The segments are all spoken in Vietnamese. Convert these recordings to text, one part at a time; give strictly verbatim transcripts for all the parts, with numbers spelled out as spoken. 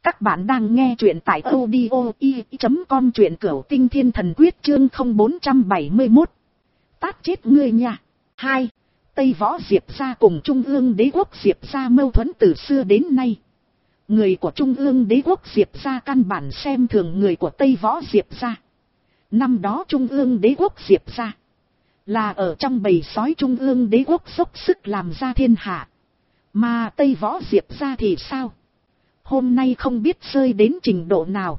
Các bạn đang nghe truyện tại audio i chấm com, truyện Cửu Tinh Thiên Thần Quyết chương không bốn bảy mốt. Tát chết ngươi nha. Hai. Tây Võ Diệp gia cùng Trung ương Đế quốc Diệp gia mâu thuẫn từ xưa đến nay. Người của Trung ương Đế quốc Diệp gia căn bản xem thường người của Tây Võ Diệp gia. Năm đó Trung ương Đế quốc Diệp gia là ở trong bầy sói Trung ương Đế quốc dốc sức làm ra thiên hạ. Mà Tây Võ Diệp gia thì sao? Hôm nay không biết rơi đến trình độ nào.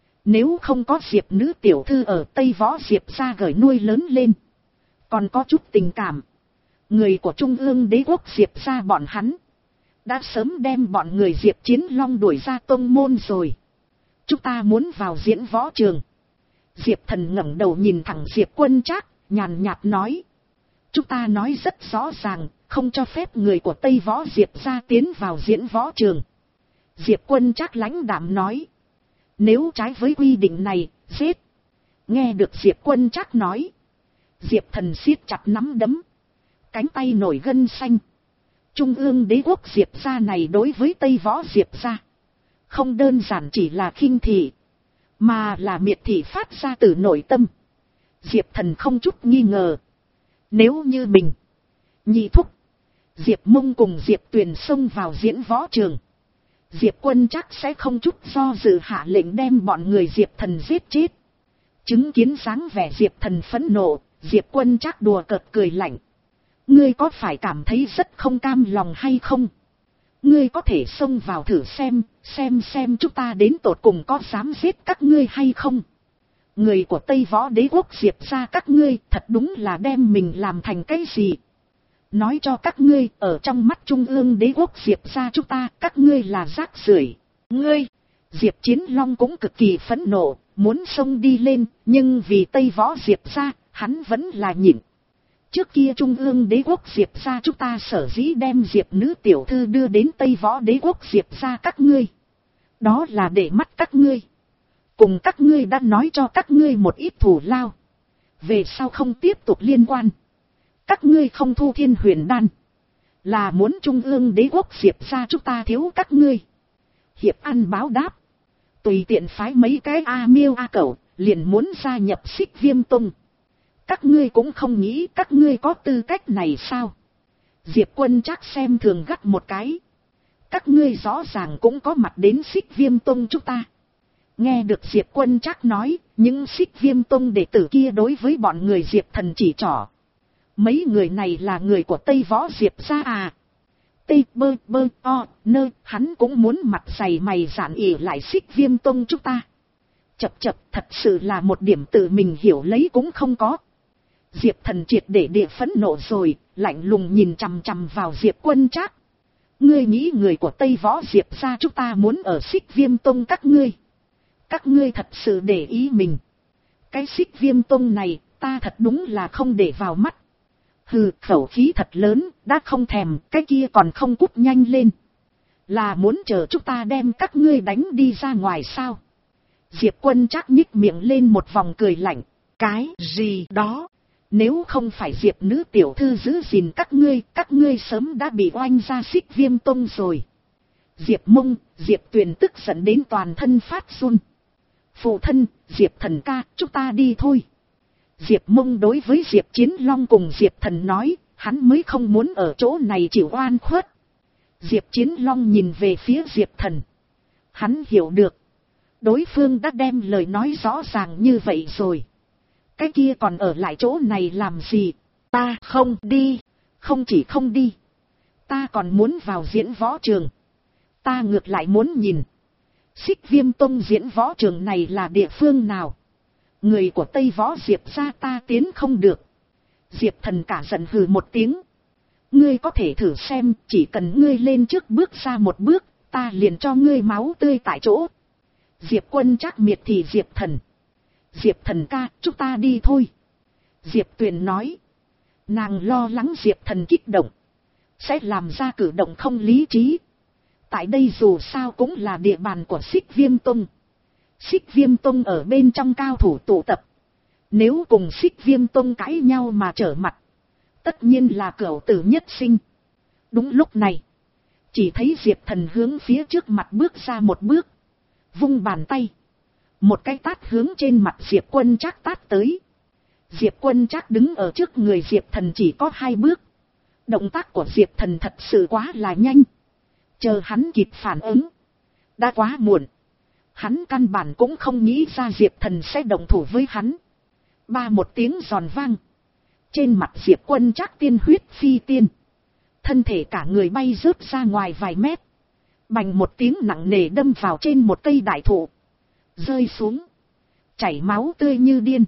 Nếu không có Diệp nữ tiểu thư ở Tây Võ Diệp gia gửi nuôi lớn lên, còn có chút tình cảm, người của Trung ương Đế quốc Diệp gia bọn hắn đã sớm đem bọn người Diệp Chiến Long đuổi ra tông môn rồi. Chúng ta muốn vào diễn võ trường. Diệp Thần ngẩng đầu nhìn thẳng Diệp Quân Trác, nhàn nhạt nói: chúng ta nói rất rõ ràng, không cho phép người của Tây Võ Diệp gia tiến vào diễn võ trường. Diệp Quân Trác lãnh đạm nói: nếu trái với quy định này, giết. Nghe được Diệp Quân Trác nói, Diệp Thần siết chặt nắm đấm, cánh tay nổi gân xanh. Trung ương Đế quốc Diệp gia này đối với Tây Võ Diệp gia không đơn giản chỉ là khinh thị, mà là miệt thị phát ra từ nội tâm. Diệp Thần không chút nghi ngờ, nếu như mình, nhị thúc, Diệp Mông cùng Diệp Tuyền xông vào diễn võ trường, Diệp Quân Trác sẽ không chút do dự hạ lệnh đem bọn người Diệp Thần giết chết. Chứng kiến dáng vẻ Diệp Thần phẫn nộ, Diệp Quân Trác đùa cợt cười lạnh: ngươi có phải cảm thấy rất không cam lòng hay không? Ngươi có thể xông vào thử xem, xem xem chúng ta đến tột cùng có dám giết các ngươi hay không. Người của Tây Võ Đế quốc Diệp gia các ngươi thật đúng là đem mình làm thành cái gì? Nói cho các ngươi, ở trong mắt Trung ương Đế quốc Diệp gia chúng ta, các ngươi là rác rưởi. Ngươi, Diệp Chiến Long cũng cực kỳ phẫn nộ, muốn xông đi lên, nhưng vì Tây Võ Diệp gia, hắn vẫn là nhịn. Trước kia Trung ương Đế quốc Diệp gia chúng ta sở dĩ đem Diệp nữ tiểu thư đưa đến Tây Võ Đế quốc Diệp gia các ngươi, đó là để mắt các ngươi. Cùng các ngươi đã nói cho các ngươi một ít thù lao, về sau không tiếp tục liên quan. Các ngươi không thu Thiên Huyền Đan, là muốn Trung ương Đế quốc Diệp gia chúng ta thiếu các ngươi. Hiệp ăn báo đáp, tùy tiện phái mấy cái A Miêu A Cẩu, liền muốn gia nhập Xích Viêm Tông. Các ngươi cũng không nghĩ các ngươi có tư cách này sao? Diệp Quân Trác xem thường gắt một cái: các ngươi rõ ràng cũng có mặt đến Xích Viêm Tông chúng ta. Nghe được Diệp Quân Trác nói, những Xích Viêm Tông đệ tử kia đối với bọn người Diệp Thần chỉ trỏ: mấy người này là người của Tây Võ Diệp gia à? Tây bơ bơ o nơ, hắn cũng muốn mặt dày mày dạn ỉ lại Xích Viêm Tông chúng ta. Chập chập, thật sự là một điểm tự mình hiểu lấy cũng không có. Diệp Thần triệt để địa phẫn nộ rồi, lạnh lùng nhìn chằm chằm vào Diệp Quân Trác: ngươi nghĩ người của Tây Võ Diệp gia chúng ta muốn ở Xích Viêm Tông các ngươi? Các ngươi thật sự để ý mình. Cái Xích Viêm Tông này, ta thật đúng là không để vào mắt. Hừ, khẩu khí thật lớn, đã không thèm, cái kia còn không cút nhanh lên. Là muốn chờ chúng ta đem các ngươi đánh đi ra ngoài sao? Diệp Quân Trác nhích miệng lên một vòng cười lạnh: cái gì đó? Nếu không phải Diệp nữ tiểu thư giữ gìn các ngươi, các ngươi sớm đã bị oanh ra Xích Viêm Tông rồi. Diệp Mông, Diệp Tuyền tức giận đến toàn thân phát run. Phụ thân, Diệp Thần ca, chúng ta đi thôi. Diệp Mông đối với Diệp Chiến Long cùng Diệp Thần nói, hắn mới không muốn ở chỗ này chịu oan khuất. Diệp Chiến Long nhìn về phía Diệp Thần. Hắn hiểu được, đối phương đã đem lời nói rõ ràng như vậy rồi. Cái kia còn ở lại chỗ này làm gì? Ta không đi, không chỉ không đi, ta còn muốn vào diễn võ trường. Ta ngược lại muốn nhìn, Xích Viêm Tông diễn võ trường này là địa phương nào? Người của Tây Võ Diệp gia ta tiến không được. Diệp Thần cả giận hừ một tiếng: ngươi có thể thử xem, chỉ cần ngươi lên trước bước ra một bước, ta liền cho ngươi máu tươi tại chỗ. Diệp Quân Trác miệt thì Diệp Thần: Diệp Thần ca, chúng ta đi thôi. Diệp Tuyền nói. Nàng lo lắng Diệp Thần kích động, sẽ làm ra cử động không lý trí. Tại đây dù sao cũng là địa bàn của Xích Viêm Tông. Xích Viêm Tông ở bên trong cao thủ tụ tập. Nếu cùng Xích Viêm Tông cãi nhau mà trở mặt, tất nhiên là cửu tử nhất sinh. Đúng lúc này, chỉ thấy Diệp Thần hướng phía trước mặt bước ra một bước, vung bàn tay, một cái tát hướng trên mặt Diệp Quân Trác tát tới. Diệp Quân Trác đứng ở trước người Diệp Thần chỉ có hai bước. Động tác của Diệp Thần thật sự quá là nhanh. Chờ hắn kịp phản ứng, đã quá muộn. Hắn căn bản cũng không nghĩ ra Diệp Thần sẽ động thủ với hắn. Ba một tiếng giòn vang. Trên mặt Diệp Quân Trác tiên huyết phi tiên. Thân thể cả người bay rớt ra ngoài vài mét. Bành một tiếng nặng nề đâm vào trên một cây đại thụ. Rơi xuống. Chảy máu tươi như điên.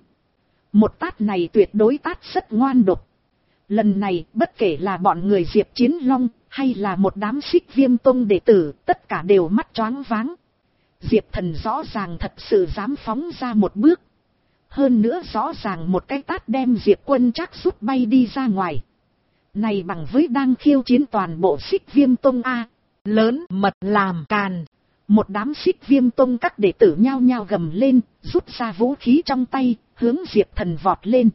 Một tát này tuyệt đối tát rất ngoan độc. Lần này bất kể là bọn người Diệp Chiến Long hay là một đám Xích Viêm Tông đệ tử, tất cả đều mắt choáng váng. Diệp Thần rõ ràng thật sự dám phóng ra một bước. Hơn nữa rõ ràng một cái tát đem Diệp Quân Trác rút bay đi ra ngoài. Này bằng với đang khiêu chiến toàn bộ Xích Viêm Tông A. Lớn mật làm càn. Một đám Xích Viêm Tông các đệ tử nhao nhao gầm lên, rút ra vũ khí trong tay, hướng Diệp Thần vọt lên.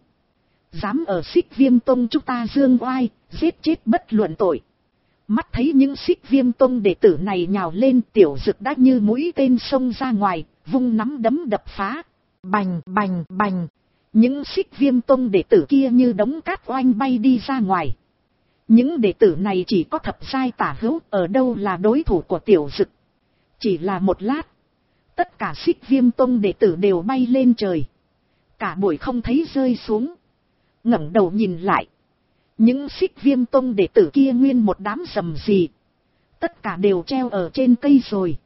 Dám ở Xích Viêm Tông chúng ta dương oai, giết chết bất luận tội. Mắt thấy những Xích Viêm Tông đệ tử này nhào lên, Tiểu Dực đã như mũi tên xông ra ngoài, vung nắm đấm đập phá. Bành bành bành. Những Xích Viêm Tông đệ tử kia như đống cát oanh bay đi ra ngoài. Những đệ tử này chỉ có thập giai tả hữu, ở đâu là đối thủ của Tiểu Dực. Chỉ là một lát, tất cả Xích Viêm Tông đệ tử đều bay lên trời. Cả buổi không thấy rơi xuống. Ngẩng đầu nhìn lại, những Xích Viêm Tông đệ tử kia nguyên một đám rầm rì. Tất cả đều treo ở trên cây rồi.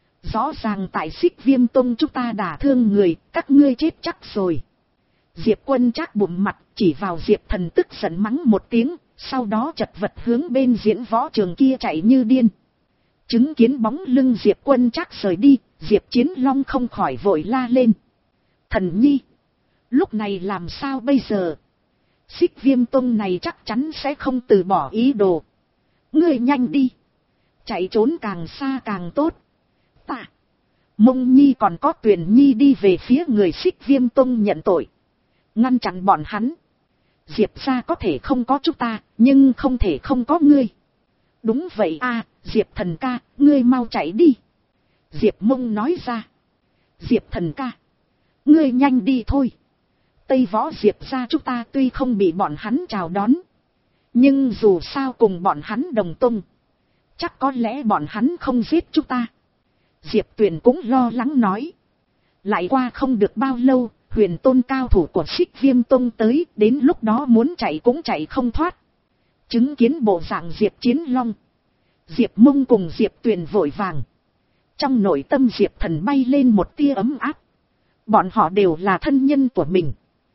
Rõ ràng tại Xích Viêm Tông chúng ta đả thương người, các ngươi chết chắc rồi. Diệp Quân Trác bụm mặt chỉ vào Diệp Thần tức giận mắng một tiếng, sau đó chật vật hướng bên diễn võ trường kia chạy như điên. Chứng kiến bóng lưng Diệp Quân Trác rời đi, Diệp Chiến Long không khỏi vội la lên. Thần nhi, lúc này làm sao bây giờ? Xích Viêm Tông này chắc chắn sẽ không từ bỏ ý đồ. Ngươi nhanh đi. Chạy trốn càng xa càng tốt. Ta, Mông Nhi còn có Tuyền Nhi đi về phía người Xích Viêm Tông nhận tội. Ngăn chặn bọn hắn. Diệp gia có thể không có chúng ta, nhưng không thể không có ngươi. Đúng vậy a, Diệp Thần ca, ngươi mau chạy đi. Diệp Mông nói ra. Diệp Thần ca, ngươi nhanh đi thôi. Tây Võ Diệp gia chúng ta tuy không bị bọn hắn chào đón, nhưng dù sao cùng bọn hắn đồng tông, chắc có lẽ bọn hắn không giết chúng ta. Diệp Tuyền cũng lo lắng nói. Lại qua không được bao lâu, huyền tôn cao thủ của Xích Viêm Tông tới, đến lúc đó muốn chạy cũng chạy không thoát. Chứng kiến bộ dạng Diệp Chiến Long, Diệp Mông cùng Diệp Tuyền vội vàng. Trong nội tâm Diệp Thần bay lên một tia ấm áp. Bọn họ đều là thân nhân của mình.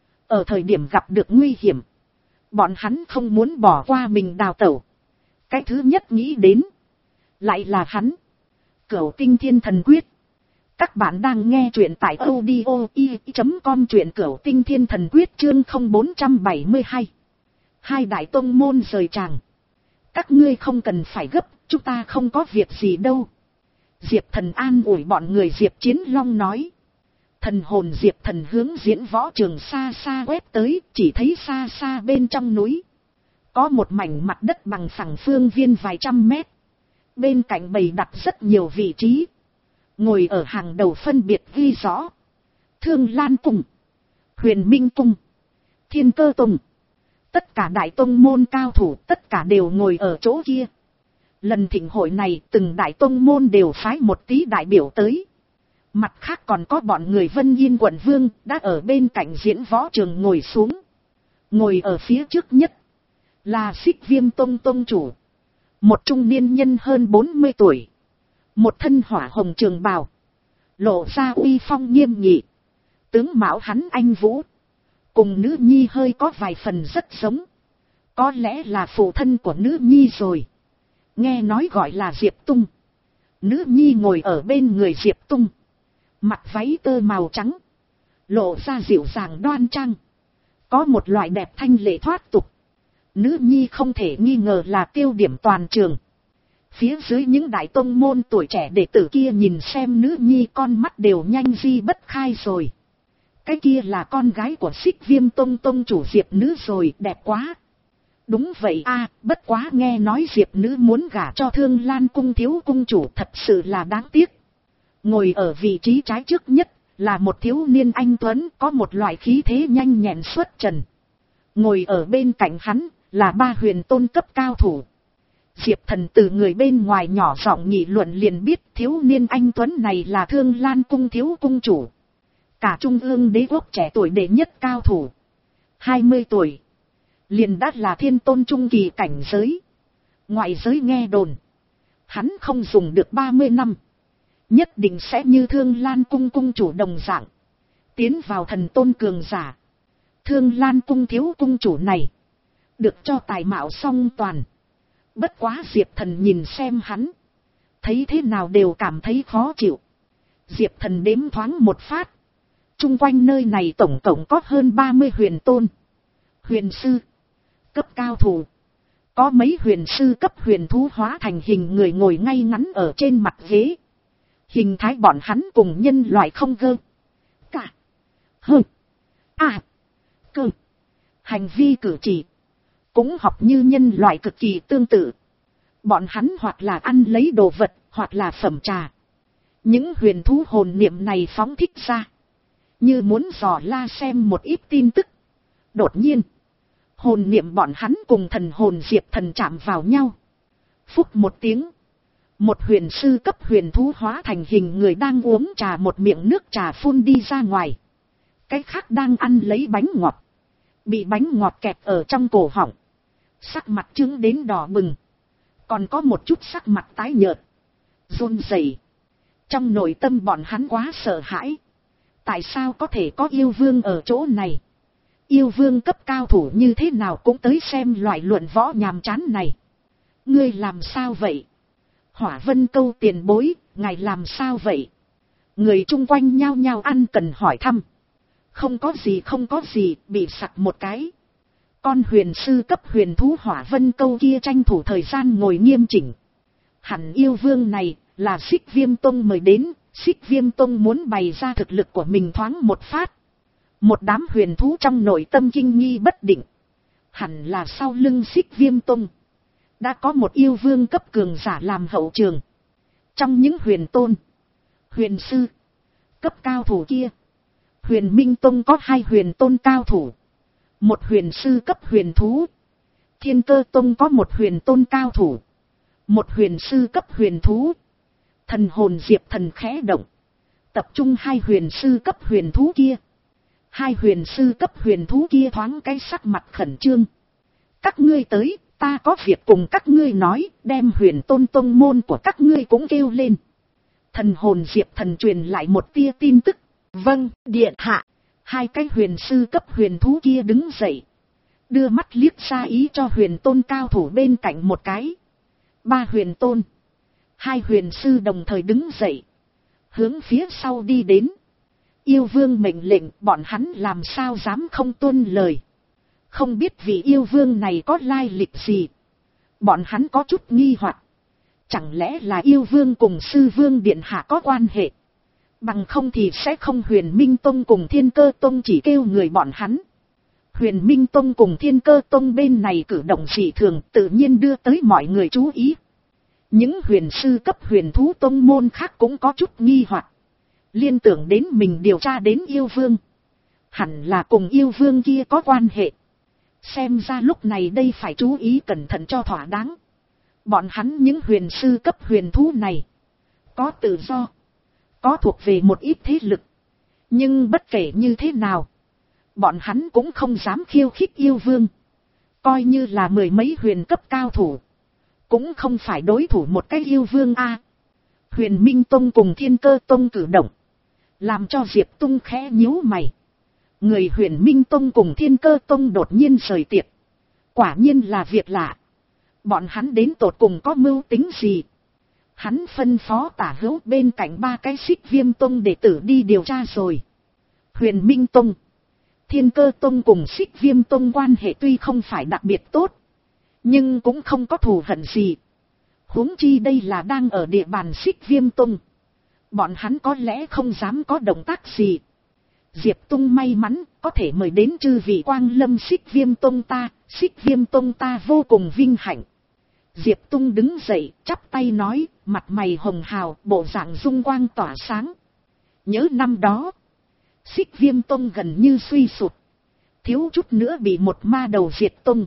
Ở thời điểm gặp được nguy hiểm, bọn hắn không muốn bỏ qua mình đào tẩu. Cái thứ nhất nghĩ đến lại là hắn. Cửu Tinh Thiên Thần Quyết. Các bạn đang nghe truyện tại audio i chấm com, truyện Cửu Tinh Thiên Thần Quyết chương không bốn bảy hai. Hai đại tông môn rời tràng. Các ngươi không cần phải gấp, chúng ta không có việc gì đâu. Diệp Thần an ủi bọn người. Diệp Chiến Long nói. Thần hồn Diệp Thần hướng diễn võ trường xa xa quét tới, chỉ thấy xa xa bên trong núi có một mảnh mặt đất bằng phẳng phương viên vài trăm mét. Bên cạnh bày đặt rất nhiều vị trí. Ngồi ở hàng đầu phân biệt ghi rõ: Thương Lan Cung, Huyền Minh Cung, Thiên Cơ Tông. Tất cả đại tông môn cao thủ, tất cả đều ngồi ở chỗ kia. Lần thịnh hội này, từng đại tông môn đều phái một tí đại biểu tới. Mặt khác còn có bọn người Vân Yên quận vương đã ở bên cạnh diễn võ trường ngồi xuống. Ngồi ở phía trước nhất là Xích Viêm Tông tông chủ, một trung niên nhân hơn bốn mươi tuổi, một thân hỏa hồng trường bào, lộ ra uy phong nghiêm nghị. Tướng mạo hắn anh vũ, cùng nữ nhi hơi có vài phần rất giống, có lẽ là phụ thân của nữ nhi rồi. Nghe nói gọi là Diệp Tung. Nữ nhi ngồi ở bên người Diệp Tung, mặc váy tơ màu trắng, lộ ra dịu dàng đoan trang, có một loại đẹp thanh lệ thoát tục. Nữ nhi không thể nghi ngờ là tiêu điểm toàn trường. Phía dưới những đại tông môn tuổi trẻ đệ tử kia nhìn xem nữ nhi, con mắt đều nhanh di bất khai rồi. Cái kia là con gái của Xích Viêm Tông tông chủ Diệp Nữ rồi, đẹp quá. Đúng vậy a, bất quá nghe nói Diệp Nữ muốn gả cho Thương Lan Cung thiếu cung chủ, thật sự là đáng tiếc. Ngồi ở vị trí trái trước nhất, là một thiếu niên anh tuấn có một loại khí thế nhanh nhẹn xuất trần. Ngồi ở bên cạnh hắn, là ba huyền tôn cấp cao thủ. Diệp Thần từ người bên ngoài nhỏ giọng nghị luận liền biết thiếu niên anh tuấn này là Thương Lan cung thiếu cung chủ. Cả trung ương đế quốc trẻ tuổi đệ nhất cao thủ. hai mươi tuổi. Liền đã là thiên tôn trung kỳ cảnh giới. Ngoại giới nghe đồn. Hắn không dùng được ba mươi năm. Nhất định sẽ như Thương Lan cung cung chủ đồng dạng. Tiến vào thần tôn cường giả. Thương Lan cung thiếu cung chủ này. Được cho tài mạo song toàn. Bất quá Diệp Thần nhìn xem hắn. Thấy thế nào đều cảm thấy khó chịu. Diệp Thần đếm thoáng một phát. Trung quanh nơi này tổng cộng có hơn ba mươi huyền tôn. Huyền sư. Cấp cao thủ. Có mấy huyền sư cấp huyền thú hóa thành hình người ngồi ngay ngắn ở trên mặt ghế. Hình thái bọn hắn cùng nhân loại không gơ. Cả. Hơ. À. Cơ. Hành vi cử chỉ. Cũng học như nhân loại cực kỳ tương tự. Bọn hắn hoặc là ăn lấy đồ vật, hoặc là phẩm trà. Những huyền thú hồn niệm này phóng thích ra. Như muốn dò la xem một ít tin tức. Đột nhiên. Hồn niệm bọn hắn cùng thần hồn Diệp Thần chạm vào nhau. Phúc một tiếng. Một huyền sư cấp huyền thú hóa thành hình người đang uống trà, một miệng nước trà phun đi ra ngoài. Cái khác đang ăn lấy bánh ngọt. Bị bánh ngọt kẹp ở trong cổ họng. Sắc mặt trướng đến đỏ bừng. Còn có một chút sắc mặt tái nhợt. Run rẩy. Trong nội tâm bọn hắn quá sợ hãi. Tại sao có thể có yêu vương ở chỗ này? Yêu vương cấp cao thủ như thế nào cũng tới xem loại luận võ nhàm chán này. Ngươi làm sao vậy? Hỏa Vân Câu tiền bối, ngài làm sao vậy? Người chung quanh nhao nhao ăn cần hỏi thăm. Không có gì không có gì, bị sặc một cái. Con huyền sư cấp huyền thú Hỏa Vân Câu kia tranh thủ thời gian ngồi nghiêm chỉnh. Hẳn yêu vương này là Xích Viêm Tông mời đến, Xích Viêm Tông muốn bày ra thực lực của mình thoáng một phát. Một đám huyền thú trong nội tâm kinh nghi bất định. Hẳn là sau lưng Xích Viêm Tông đã có một yêu vương cấp cường giả làm hậu trường. Trong những huyền tôn, huyền sư cấp cao thủ kia, Huyền Minh Tông có hai huyền tôn cao thủ. Một huyền sư cấp huyền thú. Thiên Cơ Tông có một huyền tôn cao thủ. Một huyền sư cấp huyền thú. Thần hồn Diệp Thần khẽ động. Tập trung hai huyền sư cấp huyền thú kia. Hai huyền sư cấp huyền thú kia thoáng cái sắc mặt khẩn trương. Các ngươi tới, ta có việc cùng các ngươi nói, đem huyền tôn tông môn của các ngươi cũng kêu lên. Thần hồn Diệp Thần truyền lại một tia tin tức. Vâng, điện hạ. Hai cái huyền sư cấp huyền thú kia đứng dậy. Đưa mắt liếc ra ý cho huyền tôn cao thủ bên cạnh một cái. Ba huyền tôn. Hai huyền sư đồng thời đứng dậy. Hướng phía sau đi đến. Yêu vương mệnh lệnh, bọn hắn làm sao dám không tuân lời. Không biết vị yêu vương này có lai lịch gì. Bọn hắn có chút nghi hoặc. Chẳng lẽ là yêu vương cùng sư vương điện hạ có quan hệ. Bằng không thì sẽ không Huyền Minh Tông cùng Thiên Cơ Tông chỉ kêu người bọn hắn. Huyền Minh Tông cùng Thiên Cơ Tông bên này cử động dị thường tự nhiên đưa tới mọi người chú ý. Những huyền sư cấp huyền thú tông môn khác cũng có chút nghi hoặc. Liên tưởng đến mình điều tra đến yêu vương. Hẳn là cùng yêu vương kia có quan hệ. Xem ra lúc này đây phải chú ý cẩn thận cho thỏa đáng. Bọn hắn những huyền sư cấp huyền thú này. Có tự do. Có thuộc về một ít thế lực. Nhưng bất kể như thế nào. Bọn hắn cũng không dám khiêu khích yêu vương. Coi như là mười mấy huyền cấp cao thủ. Cũng không phải đối thủ một cái yêu vương a. Huyền Minh Tông cùng Thiên Cơ Tông cử động. Làm cho Diệp Tung khẽ nhíu mày. Người Huyền Minh Tông cùng Thiên Cơ Tông đột nhiên rời tiệc. Quả nhiên là việc lạ. Bọn hắn đến tột cùng có mưu tính gì? Hắn phân phó tả hữu bên cạnh ba cái Xích Viêm Tông đệ tử đi điều tra rồi. Huyền Minh Tông, Thiên Cơ Tông cùng Xích Viêm Tông quan hệ tuy không phải đặc biệt tốt. Nhưng cũng không có thù hận gì. Huống chi đây là đang ở địa bàn Xích Viêm Tông. Bọn hắn có lẽ không dám có động tác gì. Diệp Tung may mắn có thể mời đến chư vị quang lâm Xích Viêm Tông ta. Xích Viêm Tông ta vô cùng vinh hạnh. Diệp Tung đứng dậy chắp tay nói mặt mày hồng hào, bộ dạng dung quang tỏa sáng. Nhớ năm đó, Xích Viêm Tông gần như suy sụp, thiếu chút nữa bị một ma đầu diệt tông.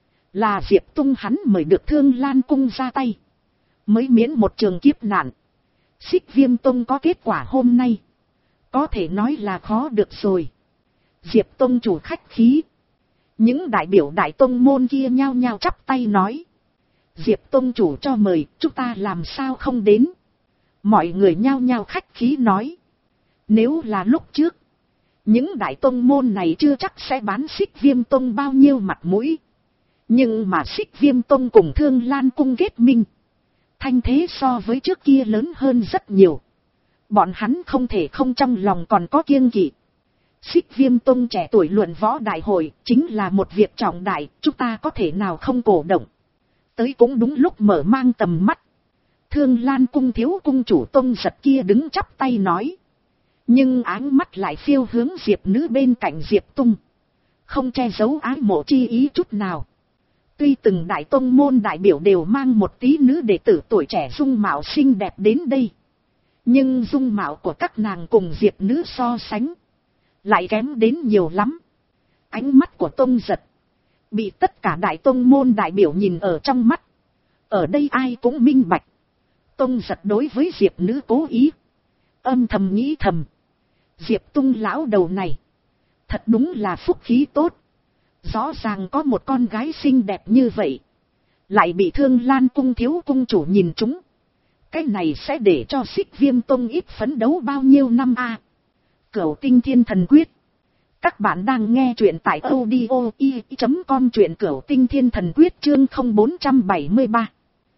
Là Diệp Tung hắn mời được Thương Lan Cung ra tay, mới miễn một trường kiếp nạn. Xích Viêm Tông có kết quả hôm nay, có thể nói là khó được rồi. Diệp Tông chủ khách khí. Những đại biểu đại tông môn kia nhao nhao chắp tay nói. Diệp Tông chủ cho mời, chúng ta làm sao không đến. Mọi người nhao nhao khách khí nói. Nếu là lúc trước, những đại tông môn này chưa chắc sẽ bán Xích Viêm Tông bao nhiêu mặt mũi. Nhưng mà Xích Viêm Tông cùng Thương Lan Cung kết minh, thanh thế so với trước kia lớn hơn rất nhiều. Bọn hắn không thể không trong lòng còn có kiêng kỵ. Xích Viêm Tông trẻ tuổi luận võ đại hội chính là một việc trọng đại, chúng ta có thể nào không cổ động. Tới cũng đúng lúc mở mang tầm mắt. Thương Lan Cung thiếu cung chủ Tông Giật kia đứng chắp tay nói. Nhưng áng mắt lại phiêu hướng Diệp Nữ bên cạnh Diệp Tung, không che giấu ái mộ chi ý chút nào. Tuy từng đại tông môn đại biểu đều mang một tí nữ đệ tử tuổi trẻ dung mạo xinh đẹp đến đây, nhưng dung mạo của các nàng cùng Diệp Nữ so sánh lại kém đến nhiều lắm. Ánh mắt của Tông Giật bị tất cả đại tông môn đại biểu nhìn ở trong mắt. Ở đây ai cũng minh bạch, Tông Giật đối với Diệp Nữ cố ý. Âm thầm nghĩ thầm, Diệp Tung lão đầu này thật đúng là phúc khí tốt. Rõ ràng có một con gái xinh đẹp như vậy, lại bị Thương Lan Cung thiếu cung chủ nhìn trúng. Cái này sẽ để cho Xích Viêm Tông ít phấn đấu bao nhiêu năm a. À? Cửu Tinh Thiên Thần Quyết. Các bạn đang nghe truyện tại audio i chấm com, truyện Cửu Tinh Thiên Thần Quyết chương không bốn bảy ba.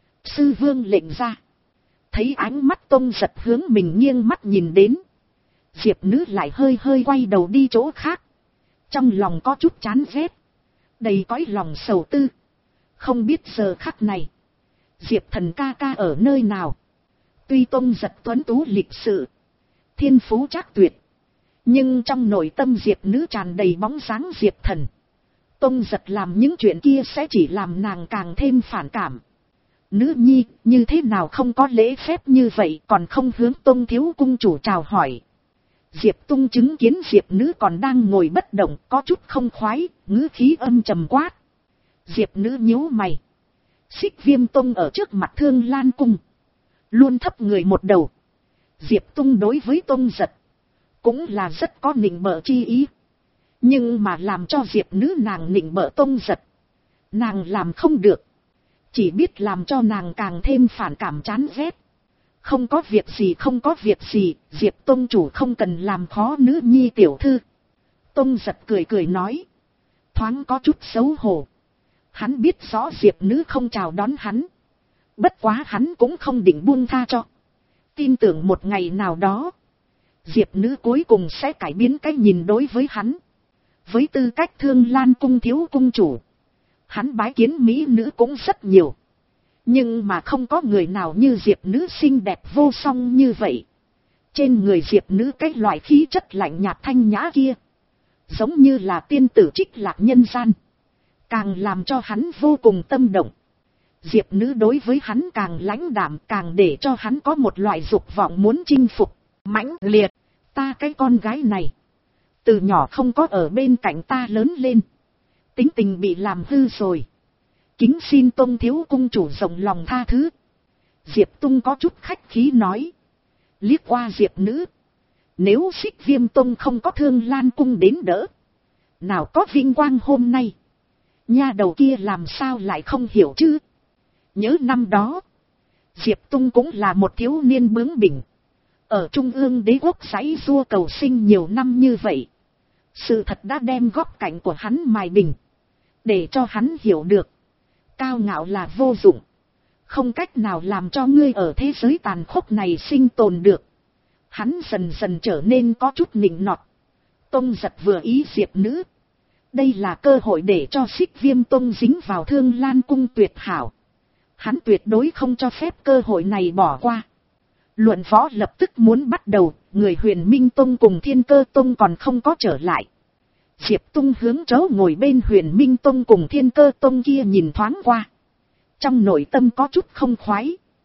Sư Vương lệnh ra. Thấy ánh mắt Tông Giật hướng mình nghiêng mắt nhìn đến, Diệp Nữ lại hơi hơi quay đầu đi chỗ khác. Trong lòng có chút chán ghét, đầy cõi lòng sầu tư. Không biết giờ khắc này, Diệp Thần ca ca ở nơi nào. Tuy Tông Giật tuấn tú lịch sự, thiên phú trác tuyệt, nhưng trong nội tâm Diệp Nữ tràn đầy bóng dáng Diệp Thần. Tông Giật làm những chuyện kia sẽ chỉ làm nàng càng thêm phản cảm. Nữ nhi như thế nào không có lễ phép như vậy, còn không hướng Tông thiếu cung chủ chào hỏi. Diệp Tung chứng kiến Diệp Nữ còn đang ngồi bất động, có chút không khoái, ngữ khí âm trầm quát. Diệp Nữ nhíu mày. Xích Viêm Tông ở trước mặt Thương Lan Cung, luôn thấp người một đầu. Diệp Tung đối với Tông Giật cũng là rất có nịnh bợ chi ý. Nhưng mà làm cho Diệp Nữ nàng nịnh bợ Tông Giật, nàng làm không được. Chỉ biết làm cho nàng càng thêm phản cảm chán ghét. Không có việc gì không có việc gì, Diệp Tông chủ không cần làm khó nữ nhi tiểu thư. Tông Giật cười cười nói. Thoáng có chút xấu hổ. Hắn biết rõ Diệp Nữ không chào đón hắn. Bất quá hắn cũng không định buông tha cho. Tin tưởng một ngày nào đó, Diệp Nữ cuối cùng sẽ cải biến cái nhìn đối với hắn. Với tư cách Thương Lan Cung thiếu cung chủ, hắn bái kiến mỹ nữ cũng rất nhiều. Nhưng mà không có người nào như Diệp Nữ xinh đẹp vô song như vậy. Trên người Diệp Nữ cái loại khí chất lạnh nhạt thanh nhã kia, giống như là tiên tử trích lạc nhân gian, càng làm cho hắn vô cùng tâm động. Diệp Nữ đối với hắn càng lãnh đạm, càng để cho hắn có một loại dục vọng muốn chinh phục, mãnh liệt. Ta cái con gái này, từ nhỏ không có ở bên cạnh ta lớn lên, tính tình bị làm hư rồi. Kính xin Tông thiếu cung chủ rộng lòng tha thứ. Diệp Tung có chút khách khí nói. Liếc qua Diệp Nữ. Nếu Xích Viêm Tông không có Thương Lan Cung đến đỡ, nào có vinh quang hôm nay. Nha đầu kia làm sao lại không hiểu chứ. Nhớ năm đó, Diệp Tung cũng là một thiếu niên bướng bỉnh, ở Trung ương đế quốc giãy giụa cầu sinh nhiều năm như vậy. Sự thật đã đem góc cạnh của hắn mài bình, để cho hắn hiểu được, cao ngạo là vô dụng, không cách nào làm cho ngươi ở thế giới tàn khốc này sinh tồn được. Hắn dần dần trở nên có chút nịnh nọt. Tông Giật vừa ý Diệp Nữ, đây là cơ hội để cho Xích Viêm Tông dính vào Thương Lan Cung tuyệt hảo. Hắn tuyệt đối không cho phép cơ hội này bỏ qua. Luận võ lập tức muốn bắt đầu, người Huyền Minh Tông cùng Thiên Cơ Tông còn không có trở lại. Diệp Tung hướng chỗ ngồi bên Huyền Minh Tông cùng Thiên Cơ Tông kia nhìn thoáng qua. Trong nội tâm có chút không khoái.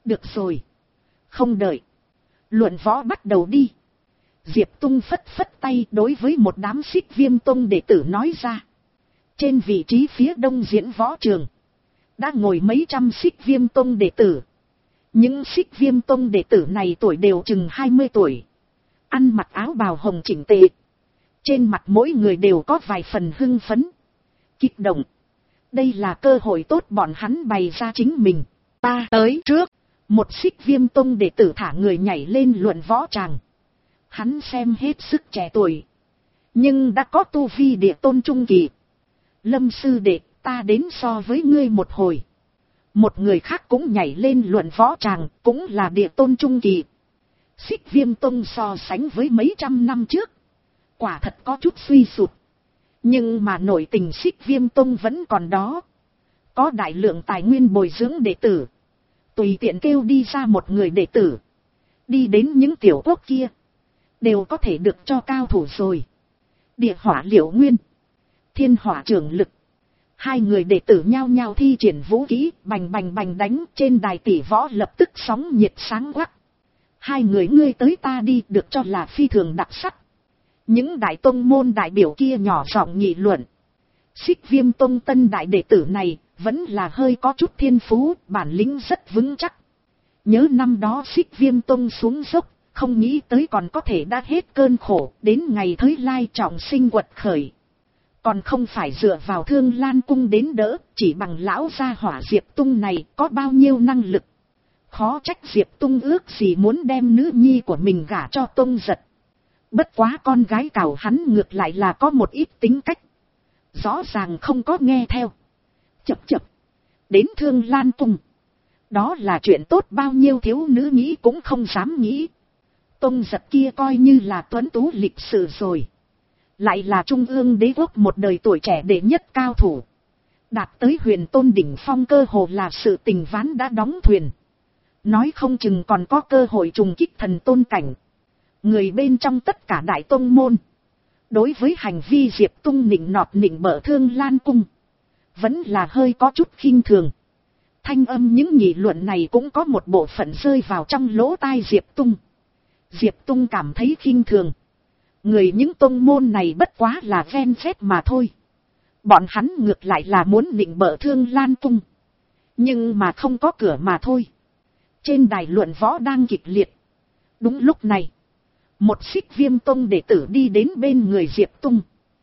Được rồi. Không đợi. Luận võ bắt đầu đi. Diệp Tung phất phất tay đối với một đám Xích Viêm Tông đệ tử nói ra. Trên vị trí phía đông diễn võ trường. Đã ngồi mấy trăm Xích Viêm Tông đệ tử. Những Xích Viêm Tông đệ tử này tuổi đều chừng hai mươi tuổi. Ăn mặc áo bào hồng chỉnh tề. Trên mặt mỗi người đều có vài phần hưng phấn. Kích động. Đây là cơ hội tốt bọn hắn bày ra chính mình. Ta tới trước. Một Xích Viêm Tông đệ tử thả người nhảy lên luận võ tràng. Hắn xem hết sức trẻ tuổi. Nhưng đã có tu vi địa tôn trung kỳ. Lâm sư đệ, ta đến so với ngươi một hồi. Một người khác cũng nhảy lên luận võ tràng, cũng là địa tôn trung kỳ. Xích Viêm Tông so sánh với mấy trăm năm trước. Quả thật có chút suy sụt. Nhưng mà nội tình Xích Viêm Tông vẫn còn đó. Có đại lượng tài nguyên bồi dưỡng đệ tử. Tùy tiện kêu đi ra một người đệ tử. Đi đến những tiểu quốc kia. Đều có thể được cho cao thủ rồi. Địa hỏa liệu nguyên. Thiên hỏa trường lực. Hai người đệ tử nhao nhao thi triển vũ kỹ. Bành bành bành đánh trên đài tỷ võ lập tức sóng nhiệt sáng quắc. Hai người ngươi tới ta đi được cho là phi thường đặc sắc. Những đại tông môn đại biểu kia nhỏ giọng nghị luận. Xích Viêm Tông tân đại đệ tử này vẫn là hơi có chút thiên phú, bản lĩnh rất vững chắc. Nhớ năm đó Xích Viêm Tông xuống dốc, không nghĩ tới còn có thể đã hết cơn khổ, đến ngày thới lai trọng sinh quật khởi. Còn không phải dựa vào Thương Lan Cung đến đỡ, chỉ bằng lão gia hỏa Diệp Tung này có bao nhiêu năng lực. Khó trách Diệp Tung ước gì muốn đem nữ nhi của mình gả cho Tông Giật. Bất quá con gái cào hắn ngược lại là có một ít tính cách. Rõ ràng không có nghe theo. Chập chập. Đến Thương Lan Cung. Đó là chuyện tốt bao nhiêu thiếu nữ nghĩ cũng không dám nghĩ. Tông Giật kia coi như là tuấn tú lịch sự rồi. Lại là trung ương đế quốc một đời tuổi trẻ đệ nhất cao thủ. Đạt tới huyền tôn đỉnh phong cơ hồ là sự tình ván đã đóng thuyền. Nói không chừng còn có cơ hội trùng kích thần tôn cảnh. Người bên trong tất cả đại tông môn. Đối với hành vi Diệp Tung nịnh nọt nịnh bợ Thương Lan Cung. Vẫn là hơi có chút khinh thường. Thanh âm những nghị luận này cũng có một bộ phận rơi vào trong lỗ tai Diệp Tung. Diệp Tung cảm thấy khinh thường. Người những tông môn này bất quá là ven phép mà thôi. Bọn hắn ngược lại là muốn nịnh bợ Thương Lan Cung. Nhưng mà không có cửa mà thôi. Trên đài luận võ đang kịch liệt. Đúng lúc này. Một Xích Viêm Tông đệ tử đi đến bên người Diệp Tung.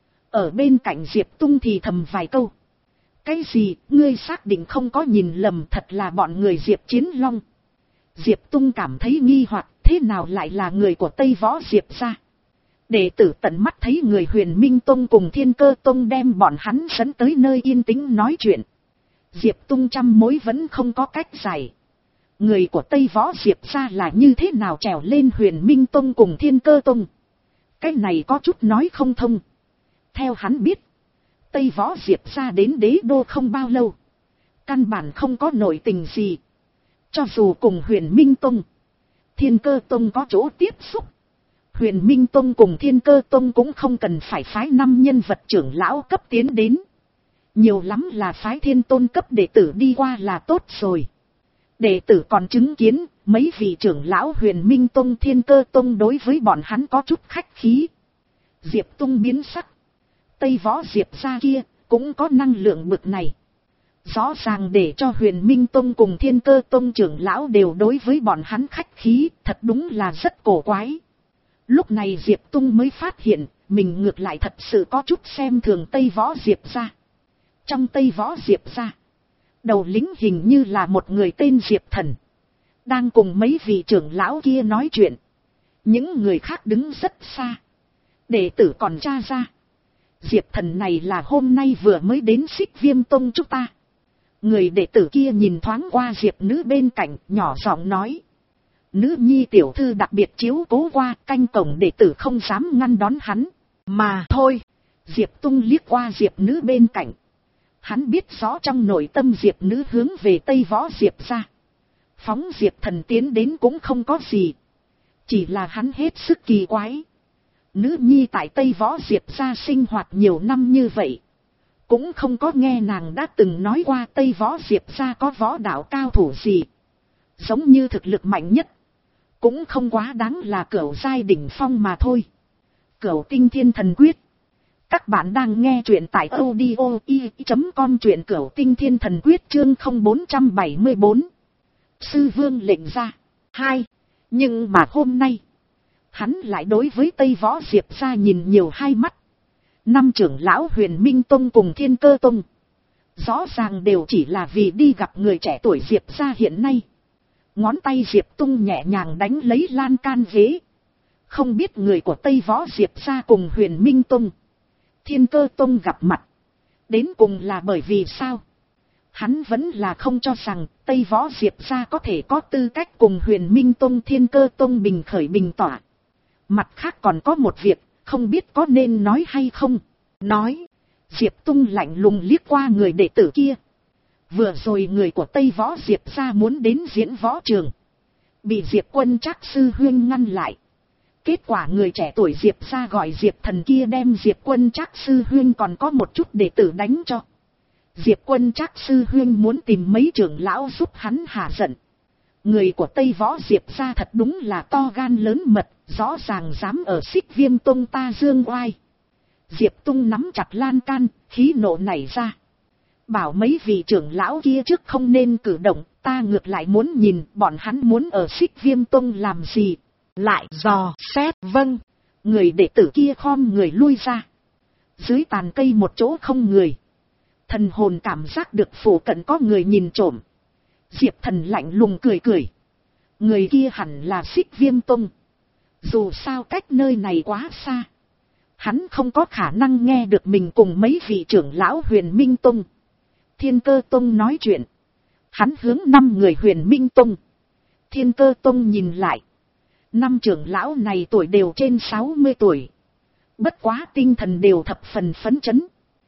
Ở bên cạnh Diệp Tung thì thầm vài câu. Cái gì, ngươi xác định không có nhìn lầm, thật là bọn người Diệp Chiến Long. Diệp Tung cảm thấy nghi hoặc, thế nào lại là người của Tây Võ Diệp ra. Đệ tử tận mắt thấy người Huyền Minh Tông cùng Thiên Cơ Tông đem bọn hắn dẫn tới nơi yên tĩnh nói chuyện. Diệp Tung trăm mối vẫn không có cách giải. Người của Tây Võ Diệp ra là như thế nào trèo lên Huyền Minh Tông cùng Thiên Cơ Tông. Cái này có chút nói không thông. Theo hắn biết, Tây Võ Diệp ra đến đế đô không bao lâu. Căn bản không có nội tình gì. Cho dù cùng Huyền Minh Tông, Thiên Cơ Tông có chỗ tiếp xúc. Huyền Minh Tông cùng Thiên Cơ Tông cũng không cần phải phái năm nhân vật trưởng lão cấp tiến đến. Nhiều lắm là phái thiên tôn cấp đệ tử đi qua là tốt rồi. Đệ tử còn chứng kiến, mấy vị trưởng lão Huyền Minh Tông Thiên Cơ Tông đối với bọn hắn có chút khách khí. Diệp Tung biến sắc. Tây Võ Diệp ra kia, cũng có năng lượng bực này. Rõ ràng để cho Huyền Minh Tông cùng Thiên Cơ Tông trưởng lão đều đối với bọn hắn khách khí, thật đúng là rất cổ quái. Lúc này Diệp Tung mới phát hiện, mình ngược lại thật sự có chút xem thường Tây Võ Diệp ra. Trong Tây Võ Diệp ra, đầu lính hình như là một người tên Diệp Thần. Đang cùng mấy vị trưởng lão kia nói chuyện. Những người khác đứng rất xa. Đệ tử còn tra ra. Diệp Thần này là hôm nay vừa mới đến Xích Viêm Tông chúng ta. Người đệ tử kia nhìn thoáng qua Diệp nữ bên cạnh, nhỏ giọng nói. Nữ nhi tiểu thư đặc biệt chiếu cố qua, canh cổng đệ tử không dám ngăn đón hắn. Mà thôi, Diệp Tung liếc qua Diệp nữ bên cạnh. Hắn biết rõ trong nội tâm Diệp nữ hướng về Tây Võ Diệp ra. Phóng Diệp Thần tiến đến cũng không có gì. Chỉ là hắn hết sức kỳ quái. Nữ nhi tại Tây Võ Diệp ra sinh hoạt nhiều năm như vậy. Cũng không có nghe nàng đã từng nói qua Tây Võ Diệp ra có võ đạo cao thủ gì. giống như thực lực mạnh nhất, cũng không quá đáng là cửu giai đỉnh phong mà thôi. Cửu tinh thiên thần quyết. Các bạn đang nghe truyện tại audio i chấm com, truyện cửu tinh thiên thần quyết chương không bốn trăm bảy mươi bốn. Sư vương lệnh ra. Hai. Nhưng mà hôm nay, hắn lại đối với Tây Võ Diệp gia nhìn nhiều hai mắt. Năm trưởng lão Huyền Minh Tông cùng Thiên Cơ Tông, rõ ràng đều chỉ là vì đi gặp người trẻ tuổi Diệp gia hiện nay. Ngón tay Diệp Tung nhẹ nhàng đánh lấy lan can ghế. Không biết người của Tây Võ Diệp gia cùng Huyền Minh Tông, Thiên Cơ Tông gặp mặt, đến cùng là bởi vì sao? Hắn vẫn là không cho rằng Tây Võ Diệp gia có thể có tư cách cùng Huyền Minh Tông, Thiên Cơ Tông bình khởi bình tỏa. Mặt khác còn có một việc, không biết có nên nói hay không. Nói. Diệp Tung lạnh lùng liếc qua người đệ tử kia. Vừa rồi người của Tây Võ Diệp gia muốn đến diễn võ trường, bị Diệp Quân Trác sư huynh ngăn lại. Kết quả người trẻ tuổi Diệp gia gọi Diệp Thần kia đem Diệp Quân Trác sư huynh còn có một chút đệ tử đánh cho. Diệp Quân Trác sư huynh muốn tìm mấy trưởng lão giúp hắn hạ giận. Người của Tây Võ Diệp gia thật đúng là to gan lớn mật, rõ ràng dám ở Xích Viêm Tông ta dương oai. Diệp Tung nắm chặt lan can, khí nộ nảy ra. Bảo mấy vị trưởng lão kia trước không nên cử động, ta ngược lại muốn nhìn bọn hắn muốn ở Xích Viêm Tông làm gì. Lại dò xét. Vâng. Người đệ tử kia khom người lui ra. Dưới tàn cây một chỗ không người. Thần hồn cảm giác được phủ cận có người nhìn trộm. Diệp Thần lạnh lùng cười cười. Người kia hẳn là Xích Viêm Tông. Dù sao cách nơi này quá xa, hắn không có khả năng nghe được mình cùng mấy vị trưởng lão Huyền Minh Tông, Thiên Cơ Tông nói chuyện. Hắn hướng năm người Huyền Minh Tông, Thiên Cơ Tông nhìn lại. Năm trưởng lão này tuổi đều trên sáu mươi tuổi. Bất quá tinh thần đều thập phần phấn chấn.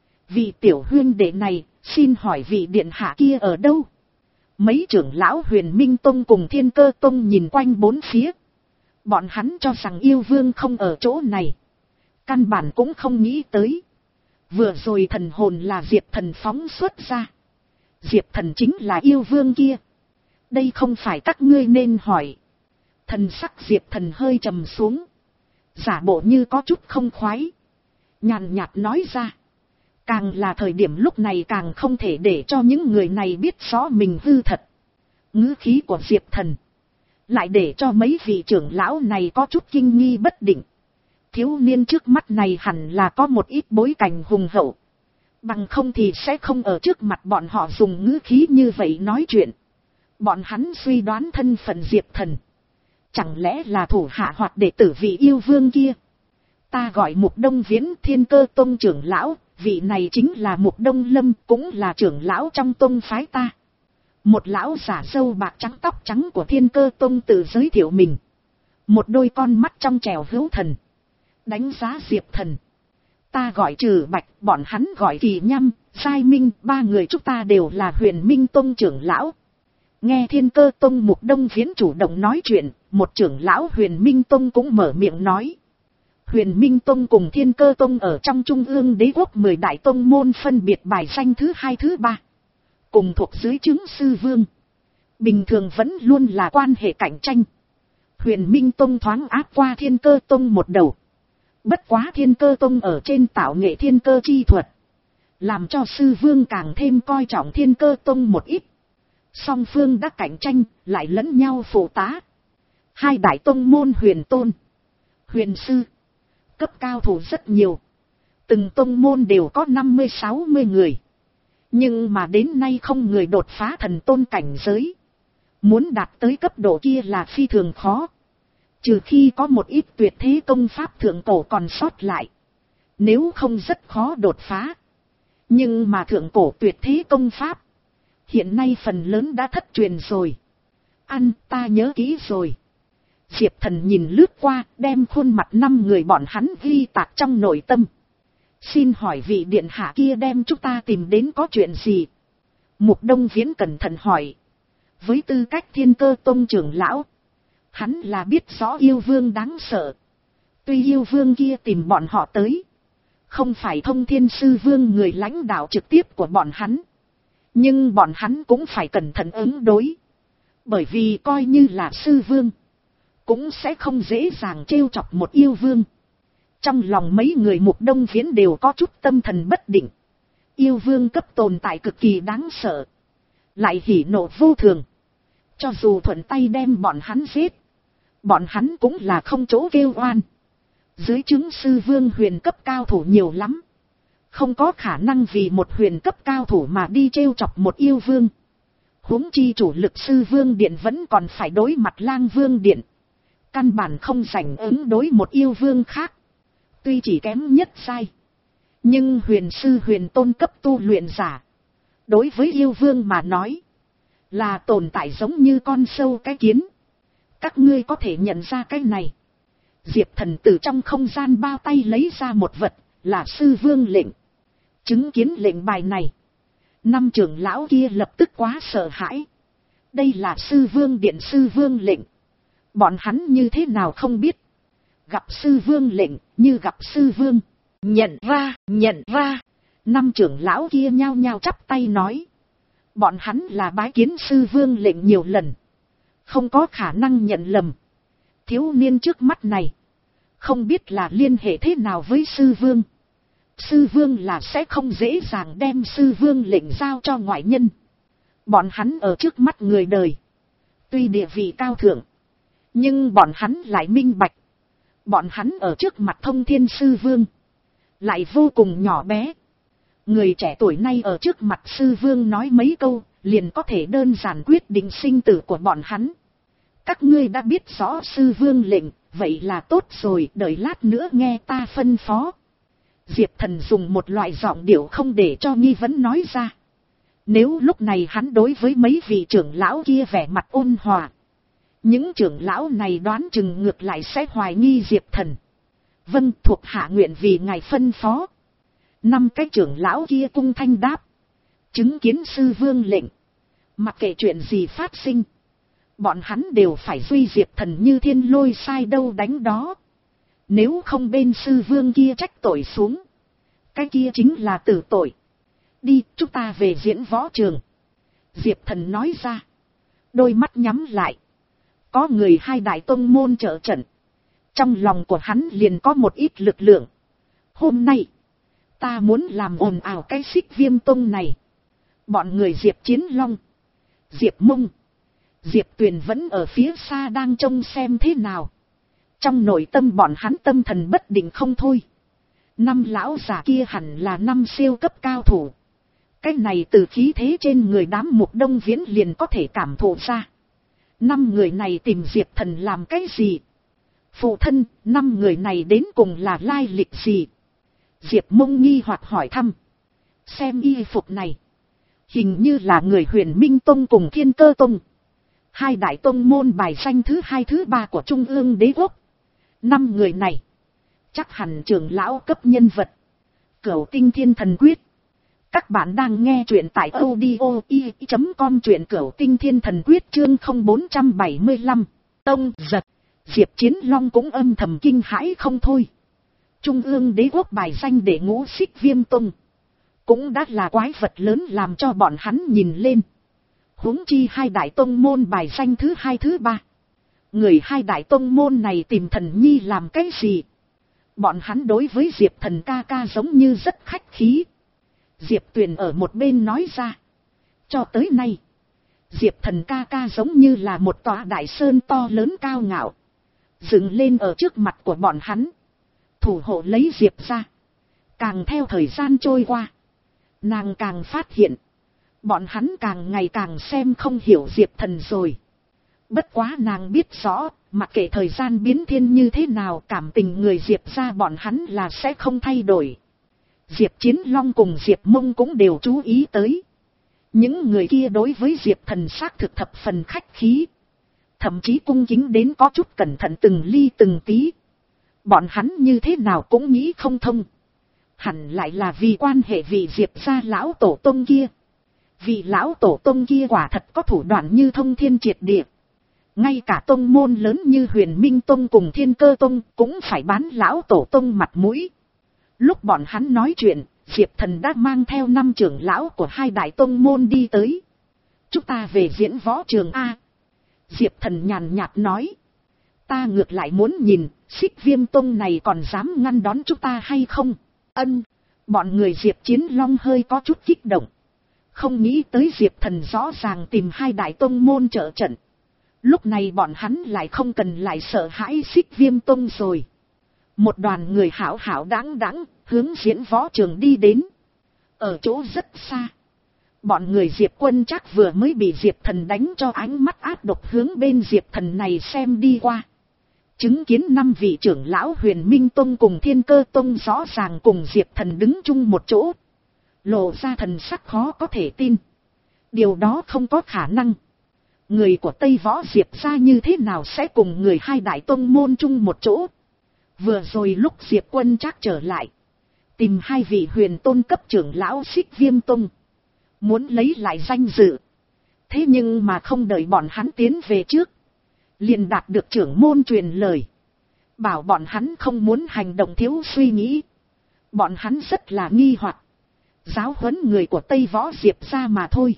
Vị tiểu huynh đệ này, xin hỏi vị điện hạ kia ở đâu? Mấy trưởng lão Huyền Minh Tông cùng Thiên Cơ Tông nhìn quanh bốn phía. Bọn hắn cho rằng yêu vương không ở chỗ này. Căn bản cũng không nghĩ tới. Vừa rồi thần hồn là Diệp Thần phóng xuất ra. Diệp Thần chính là yêu vương kia. Đây không phải các ngươi nên hỏi. Thần sắc Diệp Thần hơi trầm xuống. Giả bộ như có chút không khoái. Nhàn nhạt nói ra. Càng là thời điểm lúc này càng không thể để cho những người này biết rõ mình hư thật. Ngữ khí của Diệp Thần lại để cho mấy vị trưởng lão này có chút kinh nghi bất định. Thiếu niên trước mắt này hẳn là có một ít bối cảnh hùng hậu. Bằng không thì sẽ không ở trước mặt bọn họ dùng ngữ khí như vậy nói chuyện. Bọn hắn suy đoán thân phận Diệp Thần. Chẳng lẽ là thủ hạ hoặc đệ tử vị yêu vương kia? Ta gọi Mục Đông Viễn, Thiên Cơ Tông trưởng lão, vị này chính là Mục Đông Lâm, cũng là trưởng lão trong tông phái ta. Một lão giả râu bạc trắng tóc trắng của Thiên Cơ Tông tự giới thiệu mình. Một đôi con mắt trong trẻo hữu thần. Đánh giá Diệp Thần. Ta gọi Trừ Bạch, bọn hắn gọi Kỳ Nhâm, Giai Minh, ba người chúng ta đều là Huyền Minh Tông trưởng lão. Nghe Thiên Cơ Tông Mục Đông Viễn chủ động nói chuyện, một trưởng lão Huyền Minh Tông cũng mở miệng nói. Huyền Minh Tông cùng Thiên Cơ Tông ở trong Trung ương Đế quốc mười đại tông môn phân biệt bài danh thứ hai thứ ba. Cùng thuộc dưới trướng sư vương. Bình thường vẫn luôn là quan hệ cạnh tranh. Huyền Minh Tông thoáng áp qua Thiên Cơ Tông một đầu. Bất quá Thiên Cơ Tông ở trên tạo nghệ thiên cơ chi thuật, làm cho sư vương càng thêm coi trọng Thiên Cơ Tông một ít. Song phương đã cạnh tranh, lại lẫn nhau phụ tá. Hai đại tông môn huyền tôn, huyền sư, cấp cao thủ rất nhiều. Từng tông môn đều có năm mươi sáu mươi người. Nhưng mà đến nay không người đột phá thần tôn cảnh giới. Muốn đạt tới cấp độ kia là phi thường khó. Trừ khi có một ít tuyệt thế công pháp thượng cổ còn sót lại. Nếu không rất khó đột phá. Nhưng mà thượng cổ tuyệt thế công pháp hiện nay phần lớn đã thất truyền rồi. Ăn, ta nhớ kỹ rồi. Diệp Thần nhìn lướt qua, đem khuôn mặt năm người bọn hắn ghi tạc trong nội tâm. Xin hỏi vị điện hạ kia đem chúng ta tìm đến có chuyện gì? Mục Đông Viễn cẩn thận hỏi. Với tư cách Thiên Cơ Tông trưởng lão, hắn là biết rõ yêu vương đáng sợ. Tuy yêu vương kia tìm bọn họ tới, không phải Thông Thiên Sư Vương người lãnh đạo trực tiếp của bọn hắn, nhưng bọn hắn cũng phải cẩn thận ứng đối. Bởi vì coi như là sư vương, cũng sẽ không dễ dàng trêu chọc một yêu vương. Trong lòng mấy người Mục Đông Viễn đều có chút tâm thần bất định. Yêu vương cấp tồn tại cực kỳ đáng sợ, lại hỉ nộ vô thường. Cho dù thuận tay đem bọn hắn giết, bọn hắn cũng là không chỗ kêu oan. Dưới trướng sư vương huyền cấp cao thủ nhiều lắm, không có khả năng vì một huyền cấp cao thủ mà đi trêu chọc một yêu vương. Huống chi chủ lực sư vương điện vẫn còn phải đối mặt lang vương điện, căn bản không rảnh ứng đối một yêu vương khác. Tuy chỉ kém nhất sai, nhưng huyền sư huyền tôn cấp tu luyện giả, đối với yêu vương mà nói, là tồn tại giống như con sâu cái kiến. Các ngươi có thể nhận ra cái này. Diệp Thần từ trong không gian bao tay lấy ra một vật, là sư vương lệnh. Chứng kiến lệnh bài này, năm trưởng lão kia lập tức quá sợ hãi. Đây là sư vương điện sư vương lệnh. Bọn hắn như thế nào không biết. Gặp sư vương lệnh, như gặp sư vương. Nhận ra, nhận ra. Năm trưởng lão kia nhao nhao chắp tay nói. Bọn hắn là bái kiến sư vương lệnh nhiều lần, không có khả năng nhận lầm. Thiếu niên trước mắt này, không biết là liên hệ thế nào với sư vương. Sư vương là sẽ không dễ dàng đem sư vương lệnh giao cho ngoại nhân. Bọn hắn ở trước mắt người đời, tuy địa vị cao thượng, nhưng bọn hắn lại minh bạch. Bọn hắn ở trước mặt thông thiên sư vương, lại vô cùng nhỏ bé. Người trẻ tuổi nay ở trước mặt sư vương nói mấy câu, liền có thể đơn giản quyết định sinh tử của bọn hắn. Các ngươi đã biết rõ sư vương lệnh, vậy là tốt rồi, đợi lát nữa nghe ta phân phó. Diệp Thần dùng một loại giọng điệu không để cho nghi vấn nói ra. Nếu lúc này hắn đối với mấy vị trưởng lão kia vẻ mặt ôn hòa, những trưởng lão này đoán chừng ngược lại sẽ hoài nghi Diệp Thần. Vâng, thuộc hạ nguyện vì ngài phân phó. Năm cái trưởng lão kia cung thanh đáp. Chứng kiến sư vương lệnh, mặc kệ chuyện gì phát sinh, bọn hắn đều phải duy Diệp Thần như thiên lôi sai đâu đánh đó. Nếu không bên sư vương kia trách tội xuống, cái kia chính là tử tội. Đi, chúng ta về diễn võ trường. Diệp Thần nói ra. Đôi mắt nhắm lại. Có người hai đại tông môn trợ trận, trong lòng của hắn liền có một ít lực lượng. Hôm nay, ta muốn làm ồn ào cái Xích Viêm Tông này. Bọn người Diệp Chiến Long, Diệp Mông, Diệp Tuyền vẫn ở phía xa đang trông xem thế nào. Trong nội tâm bọn hắn tâm thần bất định không thôi. Năm lão già kia hẳn là năm siêu cấp cao thủ. Cái này từ khí thế trên người đám Mục Đông Viễn liền có thể cảm thụ ra. Năm người này tìm Diệp Thần làm cái gì? Phụ thân, năm người này đến cùng là lai lịch gì? Diệp Mông nghi hoặc hỏi thăm. Xem y phục này, hình như là người Huyền Minh Tông cùng Thiên Cơ Tông, hai đại tông môn bài danh thứ hai thứ ba của Trung ương Đế quốc. Năm người này, chắc hẳn trưởng lão cấp nhân vật. Cửu Tinh Thiên Thần Quyết. Các bạn đang nghe truyện tại audio i chấm com, truyện Cửu Tinh Thiên Thần Quyết chương không bốn bảy lăm. Tông giật. Diệp Chiến Long cũng âm thầm kinh hãi không thôi. Trung ương Đế quốc bài danh để ngũ Xích Viêm Tông, cũng đã là quái vật lớn làm cho bọn hắn nhìn lên. Huống chi hai đại tông môn bài danh thứ hai thứ ba. Người hai đại tông môn này tìm Thần Nhi làm cái gì? Bọn hắn đối với Diệp Thần ca ca giống như rất khách khí. Diệp Tuyền ở một bên nói ra. Cho tới nay, Diệp Thần ca ca giống như là một tòa đại sơn to lớn cao ngạo, dựng lên ở trước mặt của bọn hắn, thủ hộ lấy Diệp ra. Càng theo thời gian trôi qua, nàng càng phát hiện, bọn hắn càng ngày càng xem không hiểu Diệp Thần rồi. Bất quá nàng biết rõ, mặc kệ thời gian biến thiên như thế nào, cảm tình người Diệp ra bọn hắn là sẽ không thay đổi. Diệp Chiến Long cùng Diệp Mông cũng đều chú ý tới. Những người kia đối với Diệp Thần xác thực thập phần khách khí, thậm chí cung kính đến có chút cẩn thận từng ly từng tí. Bọn hắn như thế nào cũng nghĩ không thông. Hẳn lại là vì quan hệ vị Diệp gia lão tổ tông kia. Vị lão tổ tông kia quả thật có thủ đoạn như thông thiên triệt địa. Ngay cả tông môn lớn như Huyền Minh Tông cùng Thiên Cơ Tông cũng phải bán lão tổ tông mặt mũi. Lúc bọn hắn nói chuyện, Diệp Thần đã mang theo năm trưởng lão của hai đại tông môn đi tới. Chúng ta về diễn võ trường A. Diệp Thần nhàn nhạt nói. Ta ngược lại muốn nhìn, Xích Viêm Tông này còn dám ngăn đón chúng ta hay không? Ân, bọn người Diệp Chiến Long hơi có chút kích động. Không nghĩ tới Diệp Thần rõ ràng tìm hai đại tông môn trợ trận. Lúc này bọn hắn lại không cần lại sợ hãi Xích Viêm Tông rồi. Một đoàn người hảo hảo đáng đáng, hướng diễn võ trường đi đến. Ở chỗ rất xa. Bọn người Diệp Quân chắc vừa mới bị Diệp Thần đánh cho ánh mắt ác độc hướng bên Diệp Thần này xem đi qua. Chứng kiến năm vị trưởng lão Huyền Minh Tông cùng Thiên Cơ Tông rõ ràng cùng Diệp Thần đứng chung một chỗ. Lộ ra thần sắc khó có thể tin. Điều đó không có khả năng. Người của Tây Võ Diệp ra như thế nào sẽ cùng người hai đại tông môn chung một chỗ. Vừa rồi lúc Diệp Quân chắc trở lại. Tìm hai vị huyền tôn cấp trưởng lão Xích Viêm Tông. Muốn lấy lại danh dự. Thế nhưng mà không đợi bọn hắn tiến về trước. Liền đạt được trưởng môn truyền lời. Bảo bọn hắn không muốn hành động thiếu suy nghĩ. Bọn hắn rất là nghi hoặc. Giáo huấn người của Tây Võ Diệp ra mà thôi.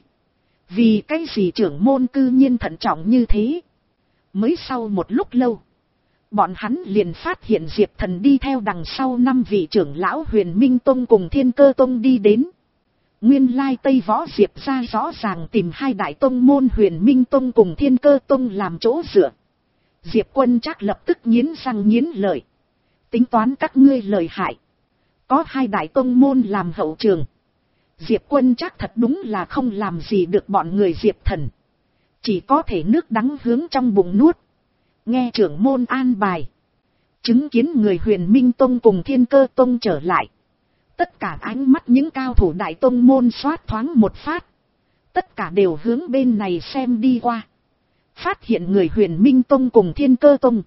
Vì cái gì trưởng môn cư nhiên thận trọng như thế. Mới sau một lúc lâu. Bọn hắn liền phát hiện Diệp Thần đi theo đằng sau năm vị trưởng lão Huyền Minh Tông cùng Thiên Cơ Tông đi đến. Nguyên lai Tây Võ Diệp ra rõ ràng tìm hai đại tông môn Huyền Minh Tông cùng Thiên Cơ Tông làm chỗ dựa. Diệp Quân chắc lập tức nghiến răng nghiến lợi. Tính toán các ngươi lời hại. Có hai đại tông môn làm hậu trường. Diệp Quân chắc thật đúng là không làm gì được bọn người Diệp Thần. Chỉ có thể nước đắng hướng trong bụng nuốt. Nghe trưởng môn an bài. Chứng kiến người Huyền Minh Tông cùng Thiên Cơ Tông trở lại. Tất cả ánh mắt những cao thủ đại tông môn xoát thoáng một phát. Tất cả đều hướng bên này xem đi qua. Phát hiện người Huyền Minh Tông cùng Thiên Cơ Tông.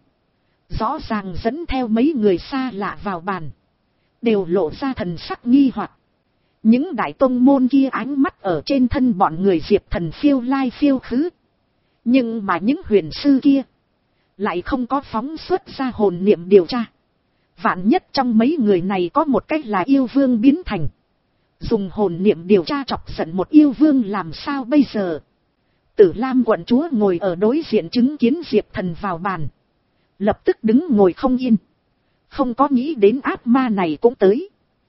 Rõ ràng dẫn theo mấy người xa lạ vào bàn. Đều lộ ra thần sắc nghi hoặc. Những đại tông môn kia ánh mắt ở trên thân bọn người Diệp Thần phiêu lai phiêu khứ. Nhưng mà những huyền sư kia. Lại không có phóng xuất ra hồn niệm điều tra. Vạn nhất trong mấy người này có một cách là yêu vương biến thành. Dùng hồn niệm điều tra chọc giận một yêu vương làm sao bây giờ. Tử Lam quận chúa ngồi ở đối diện chứng kiến Diệp Thần vào bàn. Lập tức đứng ngồi không yên. Không có nghĩ đến ác ma này cũng tới.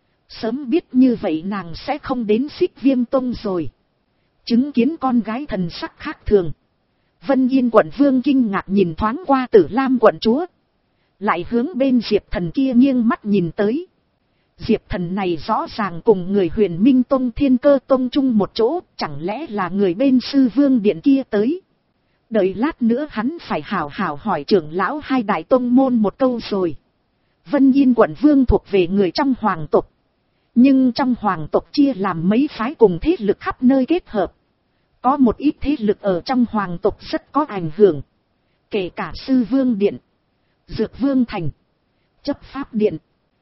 Sớm biết như vậy nàng sẽ không đến Xích Viêm Tông rồi. Chứng kiến con gái thần sắc khác thường. Vân Yên quận vương kinh ngạc nhìn thoáng qua Tử Lam quận chúa. Lại hướng bên Diệp Thần kia nghiêng mắt nhìn tới. Diệp Thần này rõ ràng cùng người Huyền Minh Tông Thiên Cơ Tông chung một chỗ. Chẳng lẽ là người bên sư vương điện kia tới. Đợi lát nữa hắn phải hảo hảo hỏi trưởng lão hai đại tông môn một câu rồi. Vân Yên quận vương thuộc về người trong hoàng tộc. Nhưng trong hoàng tộc chia làm mấy phái cùng thế lực khắp nơi kết hợp. Có một ít thế lực ở trong hoàng tộc rất có ảnh hưởng. Kể cả sư vương điện, dược vương thành, chấp pháp điện.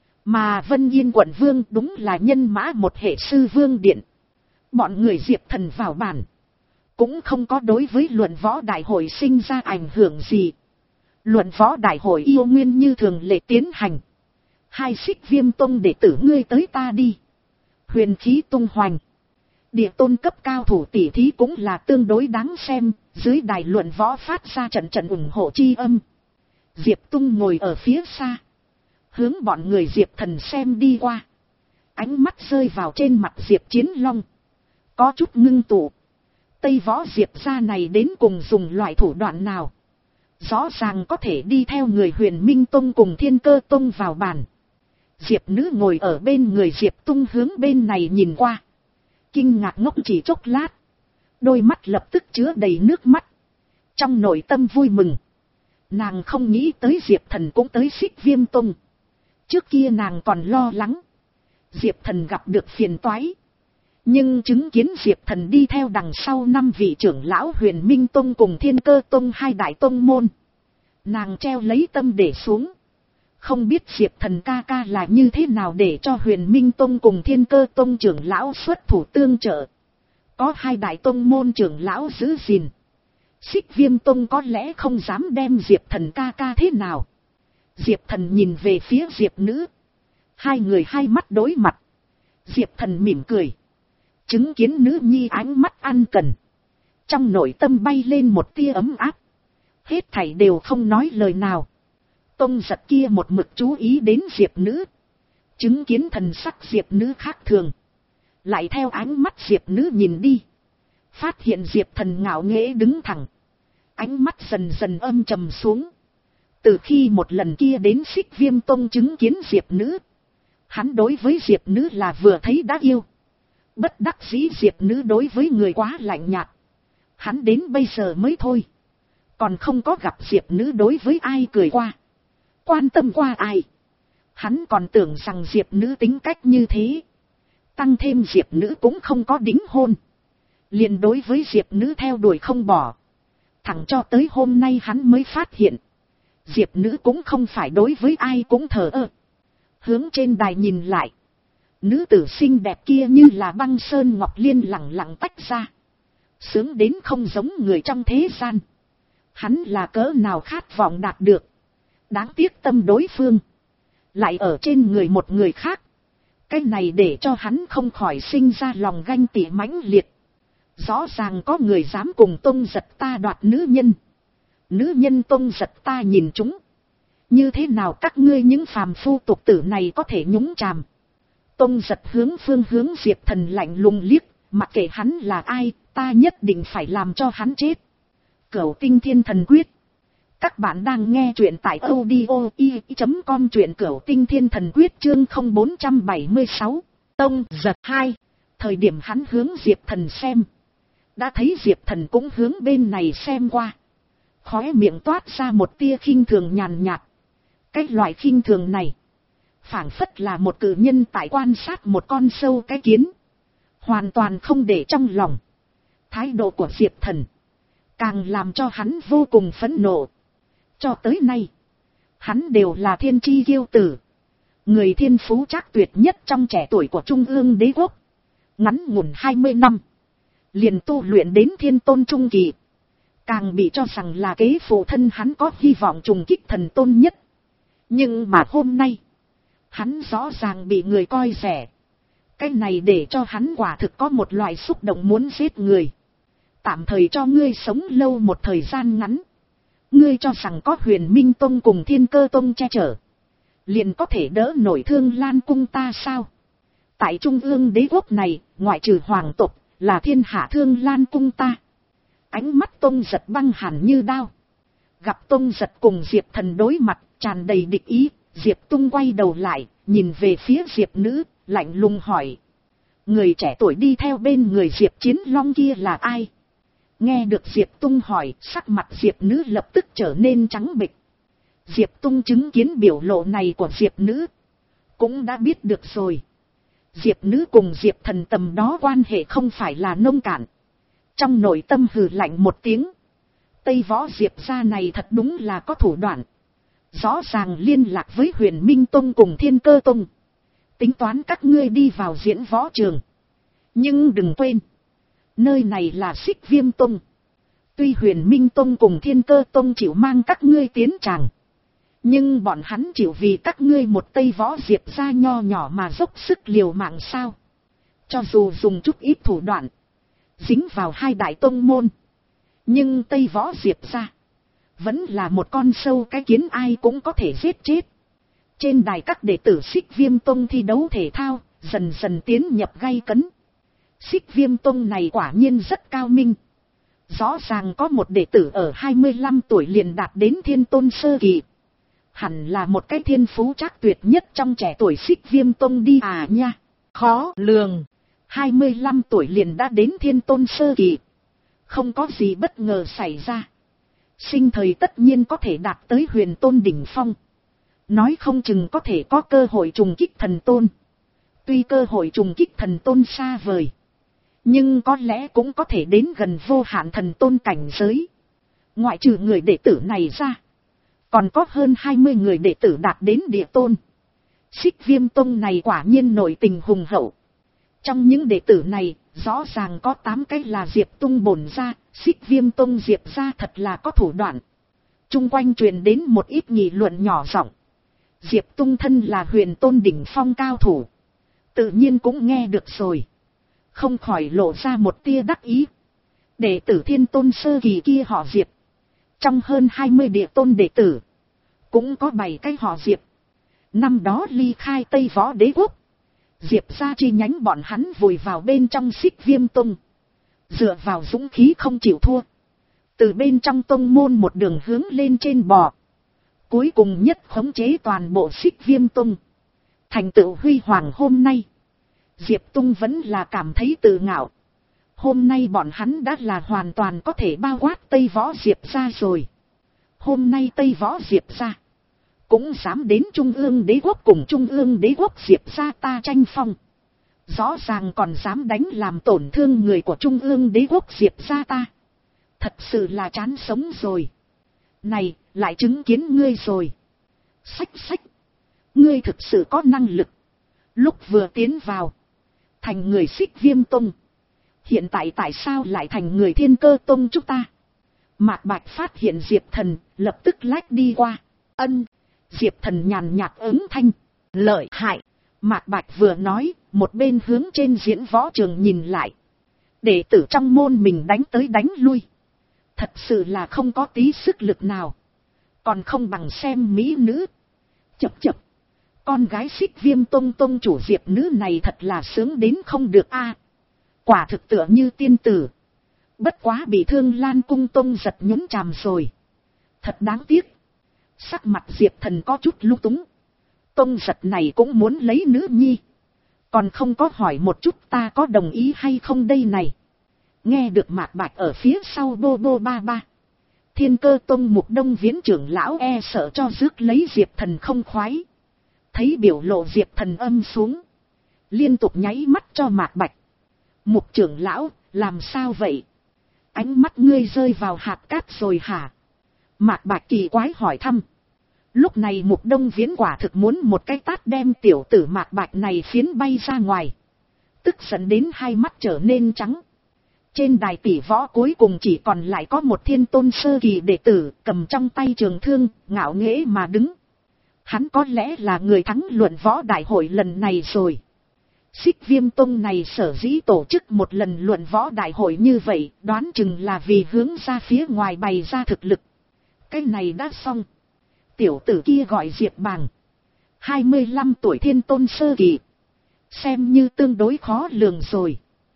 Mà Vân Yên quận vương đúng là nhân mã một hệ sư vương điện. Bọn người Diệp Thần vào bản. Cũng không có đối với luận võ đại hội sinh ra ảnh hưởng gì. Luận võ đại hội yêu nguyên như thường lệ tiến hành. Hai Xích Viêm Tông đệ tử ngươi tới ta đi. Huyền khí tung hoành. Địa tôn cấp cao thủ tỷ thí cũng là tương đối đáng xem. Dưới đài luận võ phát ra trận trận ủng hộ chi âm. Diệp Tung ngồi ở phía xa. Hướng bọn người Diệp Thần xem đi qua. Ánh mắt rơi vào trên mặt Diệp Chiến Long. Có chút ngưng tụ. Tây Võ Diệp gia này đến cùng dùng loại thủ đoạn nào. Rõ ràng có thể đi theo người Huyền Minh Tông cùng Thiên Cơ Tông vào bàn. Diệp Nữ ngồi ở bên người Diệp Tung hướng bên này nhìn qua. Kinh ngạc ngốc chỉ chốc lát. Đôi mắt lập tức chứa đầy nước mắt. Trong nội tâm vui mừng. Nàng không nghĩ tới Diệp Thần cũng tới Xích Viêm Tông. Trước kia nàng còn lo lắng. Diệp Thần gặp được phiền toái. Nhưng chứng kiến Diệp Thần đi theo đằng sau năm vị trưởng lão Huyền Minh Tông cùng Thiên Cơ Tông hai đại tông môn. Nàng treo lấy tâm để xuống. Không biết Diệp Thần ca ca là như thế nào để cho Huyền Minh Tông cùng Thiên Cơ Tông trưởng lão xuất thủ tương trợ. Có hai đại tông môn trưởng lão giữ gìn. Xích Viêm Tông có lẽ không dám đem Diệp Thần ca ca thế nào. Diệp Thần nhìn về phía Diệp Nữ. Hai người hai mắt đối mặt. Diệp Thần mỉm cười. Chứng kiến nữ nhi ánh mắt ăn cần. Trong nội tâm bay lên một tia ấm áp. hết thảy đều không nói lời nào. Tông Giật kia một mực chú ý đến Diệp Nữ. Chứng kiến thần sắc Diệp Nữ khác thường. Lại theo ánh mắt Diệp Nữ nhìn đi. Phát hiện Diệp Thần ngạo nghễ đứng thẳng. Ánh mắt dần dần âm trầm xuống. Từ khi một lần kia đến Xích Viêm Tông chứng kiến Diệp Nữ. Hắn đối với Diệp Nữ là vừa thấy đã yêu. Bất đắc dĩ Diệp Nữ đối với người quá lạnh nhạt. Hắn đến bây giờ mới thôi. Còn không có gặp Diệp Nữ đối với ai cười qua. Quan tâm qua ai. Hắn còn tưởng rằng Diệp Nữ tính cách như thế. Tăng thêm Diệp Nữ cũng không có đính hôn. Liền đối với Diệp Nữ theo đuổi không bỏ. Thẳng cho tới hôm nay hắn mới phát hiện. Diệp Nữ cũng không phải đối với ai cũng thờ ơ. Hướng trên đài nhìn lại. Nữ tử xinh đẹp kia như là băng sơn ngọc liên lẳng lặng tách ra. Sướng đến không giống người trong thế gian. Hắn là cỡ nào khát vọng đạt được. Đáng tiếc tâm đối phương. Lại ở trên người một người khác. Cái này để cho hắn không khỏi sinh ra lòng ganh tị mãnh liệt. Rõ ràng có người dám cùng Tông Giật ta đoạt nữ nhân. Nữ nhân Tông Giật ta nhìn chúng. Như thế nào các ngươi những phàm phu tục tử này có thể nhúng chàm. Tông Giật hướng phương hướng Diệp Thần lạnh lùng liếc. Mặc kệ hắn là ai, ta nhất định phải làm cho hắn chết. Cửu Tinh Thiên Thần Quyết. Các bạn đang nghe truyện tại audio i chấm com, truyện Cửu Tinh Thiên Thần Quyết chương không bốn bảy sáu. Tông Giật hai. Thời điểm hắn hướng Diệp Thần xem. Đã thấy Diệp Thần cũng hướng bên này xem qua. Khóe miệng toát ra một tia khinh thường nhàn nhạt. Cái loại khinh thường này. Phảng phất là một cử nhân tại quan sát một con sâu cái kiến. Hoàn toàn không để trong lòng. Thái độ của Diệp Thần. Càng làm cho hắn vô cùng phẫn nộ. Cho tới nay. Hắn đều là thiên chi kiêu tử. Người thiên phú trác tuyệt nhất trong trẻ tuổi của Trung ương đế quốc. Ngắn ngủn hai mươi năm. Liền tu luyện đến thiên tôn trung kỳ. Càng bị cho rằng là kế phụ thân hắn có hy vọng trùng kích thần tôn nhất. Nhưng mà hôm nay. Hắn rõ ràng bị người coi rẻ. Cái này để cho hắn quả thực có một loại xúc động muốn giết người. Tạm thời cho ngươi sống lâu một thời gian ngắn. Ngươi cho rằng có Huyền Minh Tông cùng Thiên Cơ Tông che chở. Liền có thể đỡ nổi Thương Lan Cung ta sao? Tại Trung ương đế quốc này, ngoại trừ hoàng tộc, là thiên hạ Thương Lan Cung ta. Ánh mắt Tông Giật băng hàn như đao. Gặp Tông Giật cùng Diệp Thần đối mặt, tràn đầy địch ý. Diệp Tung quay đầu lại, nhìn về phía Diệp Nữ, lạnh lùng hỏi. Người trẻ tuổi đi theo bên người Diệp Chiến Long kia là ai? Nghe được Diệp Tung hỏi, sắc mặt Diệp Nữ lập tức trở nên trắng bệch. Diệp Tung chứng kiến biểu lộ này của Diệp Nữ. Cũng đã biết được rồi. Diệp Nữ cùng Diệp Thần tầm đó quan hệ không phải là nông cạn. Trong nội tâm hừ lạnh một tiếng. Tây Võ Diệp gia này thật đúng là có thủ đoạn. Rõ ràng liên lạc với Huyền Minh Tông cùng Thiên Cơ Tông. Tính toán các ngươi đi vào diễn võ trường. Nhưng đừng quên. Nơi này là Xích Viêm Tông. Tuy Huyền Minh Tông cùng Thiên Cơ Tông chịu mang các ngươi tiến tràng. Nhưng bọn hắn chịu vì các ngươi một Tây Võ Diệp gia nho nhỏ mà dốc sức liều mạng sao. Cho dù dùng chút ít thủ đoạn. Dính vào hai đại tông môn. Nhưng Tây Võ Diệp gia. Vẫn là một con sâu cái kiến ai cũng có thể giết chết. Trên đài các đệ tử Xích Viêm Tông thi đấu thể thao, dần dần tiến nhập gay cấn. Xích Viêm Tông này quả nhiên rất cao minh. Rõ ràng có một đệ tử ở hai mươi lăm tuổi liền đạt đến thiên tôn sơ kỳ. Hẳn là một cái thiên phú trác tuyệt nhất trong trẻ tuổi Xích Viêm Tông đi à nha. Khó lường. hai mươi lăm tuổi liền đã đến thiên tôn sơ kỳ. Không có gì bất ngờ xảy ra. Sinh thời tất nhiên có thể đạt tới huyền tôn đỉnh phong. Nói không chừng có thể có cơ hội trùng kích thần tôn. Tuy cơ hội trùng kích thần tôn xa vời. Nhưng có lẽ cũng có thể đến gần vô hạn thần tôn cảnh giới. Ngoại trừ người đệ tử này ra. Còn có hơn hai mươi người đệ tử đạt đến địa tôn. Xích Viêm Tông này quả nhiên nội tình hùng hậu. Trong những đệ tử này, rõ ràng có tám cái là Diệp Tung bổn ra. Xích Viêm Tông Diệp ra thật là có thủ đoạn. Trung quanh truyền đến một ít nghị luận nhỏ giọng. Diệp Tung thân là huyền tôn đỉnh phong cao thủ. Tự nhiên cũng nghe được rồi. Không khỏi lộ ra một tia đắc ý. Đệ tử thiên tôn sơ kỳ kia họ Diệp. Trong hơn hai mươi địa tôn đệ tử, cũng có bảy cái họ Diệp. Năm đó ly khai Tây Võ Đế Quốc, Diệp gia chi nhánh bọn hắn vùi vào bên trong Xích Viêm Tông. Dựa vào dũng khí không chịu thua, từ bên trong tông môn một đường hướng lên trên bò. Cuối cùng nhất khống chế toàn bộ Xích Viêm Tông. Thành tựu huy hoàng hôm nay, Diệp Tung vẫn là cảm thấy tự ngạo. Hôm nay bọn hắn đã là hoàn toàn có thể bao quát Tây Võ Diệp gia rồi. Hôm nay Tây Võ Diệp gia cũng dám đến Trung ương Đế Quốc cùng Trung ương Đế Quốc Diệp gia ta tranh phong. Rõ ràng còn dám đánh làm tổn thương người của Trung ương Đế Quốc Diệp gia ta. Thật sự là chán sống rồi. Này, lại chứng kiến ngươi rồi. Xách xách. Ngươi thực sự có năng lực. Lúc vừa tiến vào, thành người Xích Viêm Tông. Hiện tại tại sao lại thành người Thiên Cơ Tông chúng ta? Mạc Bạch phát hiện Diệp Thần, lập tức lách đi qua. Ân. Diệp Thần nhàn nhạt ứng thanh. Lợi hại. Mạc Bạch vừa nói, một bên hướng trên diễn võ trường nhìn lại. Đệ tử trong môn mình đánh tới đánh lui. Thật sự là không có tí sức lực nào. Còn không bằng xem mỹ nữ. Chập chập. Con gái Xích Viêm Tông tông chủ Diệp nữ này thật là sướng đến không được a. Quả thực tựa như tiên tử. Bất quá bị Thương Lan Cung Tông giật nhúng chàm rồi. Thật đáng tiếc. Sắc mặt Diệp Thần có chút lung túng. Tông giật này cũng muốn lấy nữ nhi. Còn không có hỏi một chút ta có đồng ý hay không đây này. Nghe được Mạc Bạch ở phía sau bô bô ba ba. Thiên Cơ Tông Mục Đông Viễn trưởng lão e sợ cho rước lấy Diệp Thần không khoái. Thấy biểu lộ Diệp Thần âm xuống. Liên tục nháy mắt cho Mạc Bạch. Mục trưởng lão, làm sao vậy? Ánh mắt ngươi rơi vào hạt cát rồi hả? Mạc Bạch kỳ quái hỏi thăm. Lúc này Mục Đông Viễn quả thực muốn một cái tát đem tiểu tử Mạc Bạch này phiến bay ra ngoài. Tức giận đến hai mắt trở nên trắng. Trên đài tỷ võ cuối cùng chỉ còn lại có một thiên tôn sơ kỳ đệ tử cầm trong tay trường thương, ngạo nghễ mà đứng. Hắn có lẽ là người thắng luận võ đại hội lần này rồi. Xích Viêm Tông này sở dĩ tổ chức một lần luận võ đại hội như vậy, đoán chừng là vì hướng ra phía ngoài bày ra thực lực. Cái này đã xong. Tiểu tử kia gọi Diệp Bàng. hai mươi lăm tuổi thiên tôn sơ kỳ. Xem như tương đối khó lường rồi.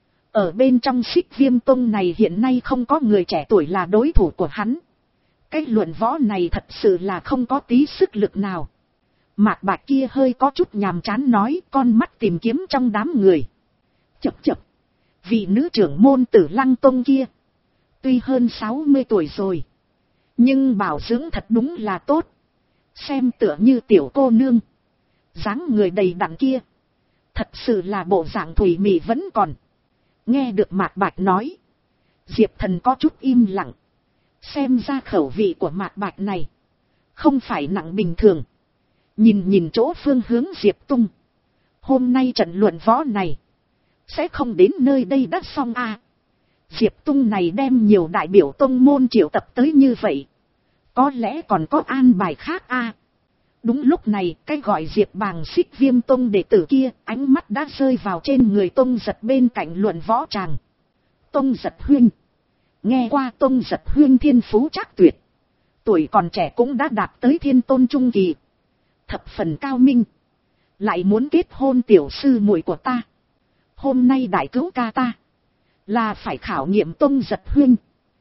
Ở bên trong Xích Viêm Tông này hiện nay không có người trẻ tuổi là đối thủ của hắn. Cái luận võ này thật sự là không có tí sức lực nào. Mạc Bạch kia hơi có chút nhàm chán nói, con mắt tìm kiếm trong đám người. Chập chập. Vị nữ trưởng môn Tử Lăng Tông kia. Tuy hơn sáu mươi tuổi rồi. Nhưng bảo dưỡng thật đúng là tốt. Xem tựa như tiểu cô nương. Dáng người đầy đặn kia. Thật sự là bộ dạng thủy mị vẫn còn. Nghe được Mạc Bạch nói. Diệp Thần có chút im lặng. Xem ra khẩu vị của Mạc Bạch này. Không phải nặng bình thường. Nhìn nhìn chỗ phương hướng Diệp Tung. Hôm nay trận luận võ này. Sẽ không đến nơi đây đã xong à. Diệp Tung này đem nhiều đại biểu tông môn triệu tập tới như vậy. Có lẽ còn có an bài khác à. Đúng lúc này cái gọi Diệp Bàng Xích Viêm Tông đệ tử kia. Ánh mắt đã rơi vào trên người Tông Giật bên cạnh luận võ tràng. Tông Giật huynh. Nghe qua Tông Giật huynh thiên phú trác tuyệt. Tuổi còn trẻ cũng đã đạt tới thiên tôn trung kỳ. Thập phần cao minh. Lại muốn kết hôn tiểu sư muội của ta. Hôm nay đại cứu ca ta. Là phải khảo nghiệm Tông Giật huynh.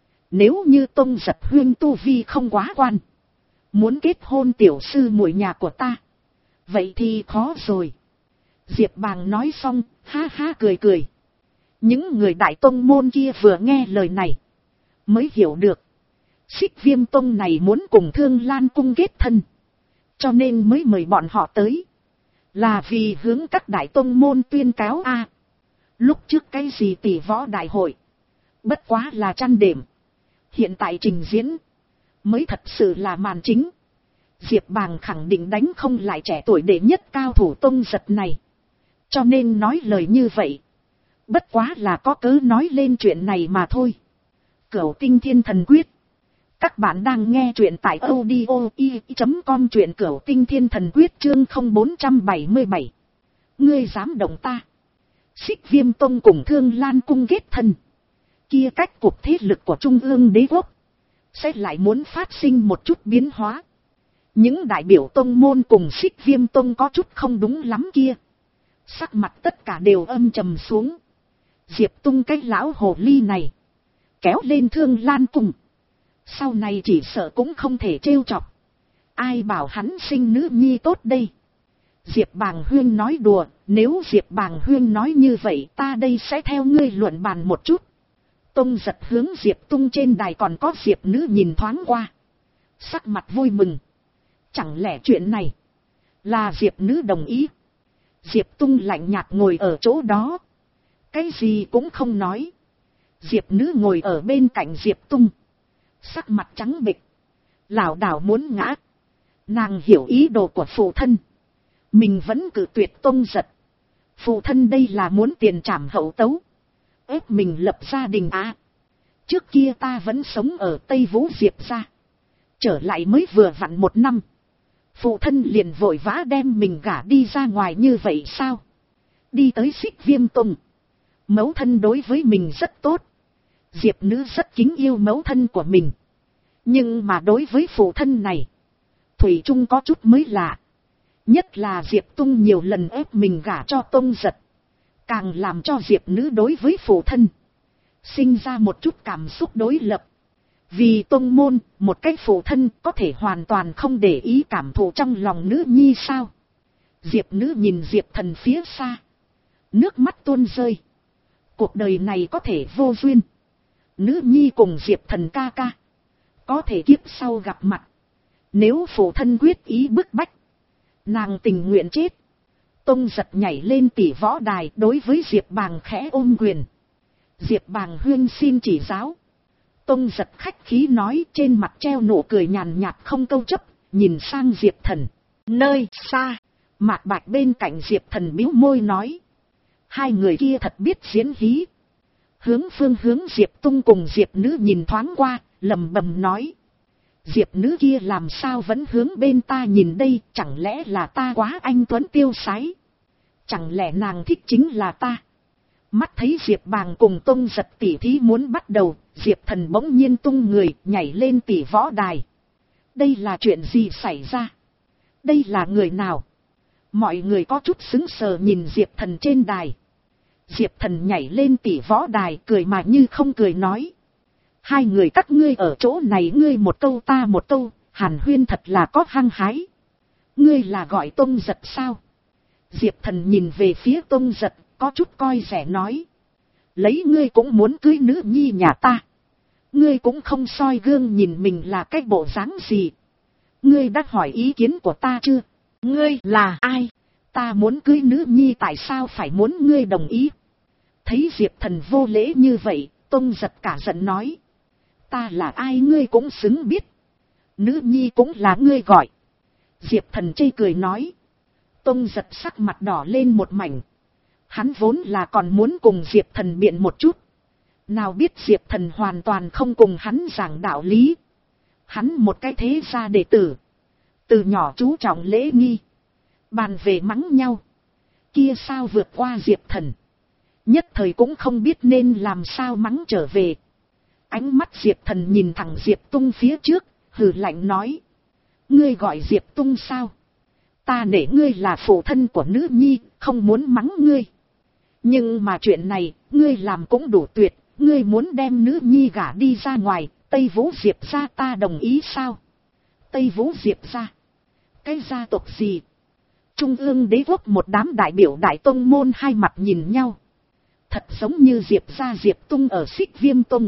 Nếu như Tông Giật huynh tu vi không quá quan. Muốn kết hôn tiểu sư muội nhà của ta. Vậy thì khó rồi. Diệp Bàng nói xong, ha ha cười cười. Những người đại tông môn kia vừa nghe lời này. Mới hiểu được. Xích Viêm Tông này muốn cùng Thương Lan Cung kết thân. Cho nên mới mời bọn họ tới. Là vì hướng các đại tông môn tuyên cáo a à, lúc trước cái gì tỷ võ đại hội. Bất quá là chăn đệm. Hiện tại trình diễn. Mới thật sự là màn chính. Diệp Bàng khẳng định đánh không lại trẻ tuổi đệ nhất cao thủ Tông Giật này. Cho nên nói lời như vậy. Bất quá là có cớ nói lên chuyện này mà thôi. Cửu Tinh Thiên Thần Quyết. Các bạn đang nghe truyện tại audio i chấm com, truyện Cửu Tinh Thiên Thần Quyết chương không bốn bảy bảy. Ngươi dám động ta. Xích Viêm Tông cùng Thương Lan Cung kết thân. Kia cách cục thế lực của Trung ương Đế Quốc. sẽ lại muốn phát sinh một chút biến hóa. Những đại biểu tông môn cùng Xích Viêm tông có chút không đúng lắm kia, sắc mặt tất cả đều âm trầm xuống. Diệp Tung cái lão hồ ly này, kéo lên Thương Lan Cung, sau này chỉ sợ cũng không thể trêu chọc. Ai bảo hắn sinh nữ nhi tốt đây. Diệp Bàng Huyên nói đùa, nếu Diệp Bàng Huyên nói như vậy ta đây sẽ theo ngươi luận bàn một chút. Tông Giật hướng Diệp Tung trên đài còn có Diệp Nữ nhìn thoáng qua, sắc mặt vui mừng. Chẳng lẽ chuyện này là Diệp Nữ đồng ý? Diệp Tung lạnh nhạt ngồi ở chỗ đó, cái gì cũng không nói. Diệp Nữ ngồi ở bên cạnh Diệp Tung, sắc mặt trắng bệch, lảo đảo muốn ngã. Nàng hiểu ý đồ của phụ thân, mình vẫn cự tuyệt Tông Giật. Phụ thân đây là muốn tiền trảm hậu tấu, ép mình lập gia đình à. Trước kia ta vẫn sống ở Tây Vũ Diệp gia, trở lại mới vừa vặn một năm, phụ thân liền vội vã đem mình gả đi ra ngoài như vậy sao? Đi tới Xích Viêm tông, mẫu thân đối với mình rất tốt. Diệp Nữ rất kính yêu mẫu thân của mình, nhưng mà đối với phụ thân này, thủy chung có chút mới lạ. Nhất là Diệp Tung nhiều lần ép mình gả cho Tông Giật, càng làm cho Diệp Nữ đối với phụ thân sinh ra một chút cảm xúc đối lập. Vì tông môn, một cái phụ thân có thể hoàn toàn không để ý cảm thụ trong lòng nữ nhi sao? Diệp Nữ nhìn Diệp Thần phía xa, nước mắt tuôn rơi. Cuộc đời này có thể vô duyên, nữ nhi cùng Diệp Thần ca ca có thể kiếp sau gặp mặt. Nếu phụ thân quyết ý bức bách, nàng tình nguyện chết. Tông Giật nhảy lên tỷ võ đài, đối với Diệp Bàng khẽ ôm quyền. Diệp Bàng Huyên xin chỉ giáo. Tông Giật khách khí nói, trên mặt treo nụ cười nhàn nhạt không câu chấp, nhìn sang Diệp Thần. Nơi xa, Mạc Bạch bên cạnh Diệp Thần bĩu môi nói, hai người kia thật biết diễn hí. Hướng Phương hướng Diệp Tung cùng Diệp Nữ nhìn thoáng qua, lầm bầm nói, Diệp Nữ kia làm sao vẫn hướng bên ta nhìn đây, chẳng lẽ là ta quá anh tuấn tiêu sái? Chẳng lẽ nàng thích chính là ta? Mắt thấy Diệp Bàng cùng Tông Giật tỉ thí muốn bắt đầu, Diệp Thần bỗng nhiên tung người nhảy lên tỷ võ đài. Đây là chuyện gì xảy ra? Đây là người nào? Mọi người có chút sững sờ nhìn Diệp Thần trên đài. Diệp Thần nhảy lên tỷ võ đài, cười mà như không cười nói, hai người các ngươi ở chỗ này ngươi một câu ta một câu, hàn huyên thật là có hăng hái. Ngươi là gọi Tông Giật sao? Diệp Thần nhìn về phía Tông Giật, có chút coi rẻ nói, lấy ngươi cũng muốn cưới nữ nhi nhà ta, ngươi cũng không soi gương nhìn mình là cái bộ dáng gì. Ngươi đã hỏi ý kiến của ta chưa? Ngươi là ai? Ta muốn cưới nữ nhi tại sao phải muốn ngươi đồng ý? Thấy Diệp Thần vô lễ như vậy, Tông Giật cả giận nói, ta là ai ngươi cũng xứng biết, nữ nhi cũng là ngươi gọi. Diệp Thần chê cười nói. Tông Giật sắc mặt đỏ lên một mảnh. Hắn vốn là còn muốn cùng Diệp Thần biện một chút, nào biết Diệp Thần hoàn toàn không cùng hắn giảng đạo lý. Hắn một cái thế gia đệ tử, từ nhỏ chú trọng lễ nghi, bàn về mắng nhau, kia sao vượt qua Diệp Thần. Nhất thời cũng không biết nên làm sao mắng trở về. Ánh mắt Diệp Thần nhìn thẳng Diệp Tung phía trước, hừ lạnh nói, ngươi gọi Diệp Tung sao? Ta nể ngươi là phụ thân của nữ nhi, không muốn mắng ngươi. Nhưng mà chuyện này, ngươi làm cũng đủ tuyệt, ngươi muốn đem nữ nhi gả đi ra ngoài, Tây Vũ Diệp gia ta đồng ý sao? Tây Vũ Diệp gia? Cái gia tộc gì? Trung ương đế quốc một đám đại biểu đại tông môn hai mặt nhìn nhau. Thật giống như Diệp gia Diệp Tung ở Xích Viêm Tông.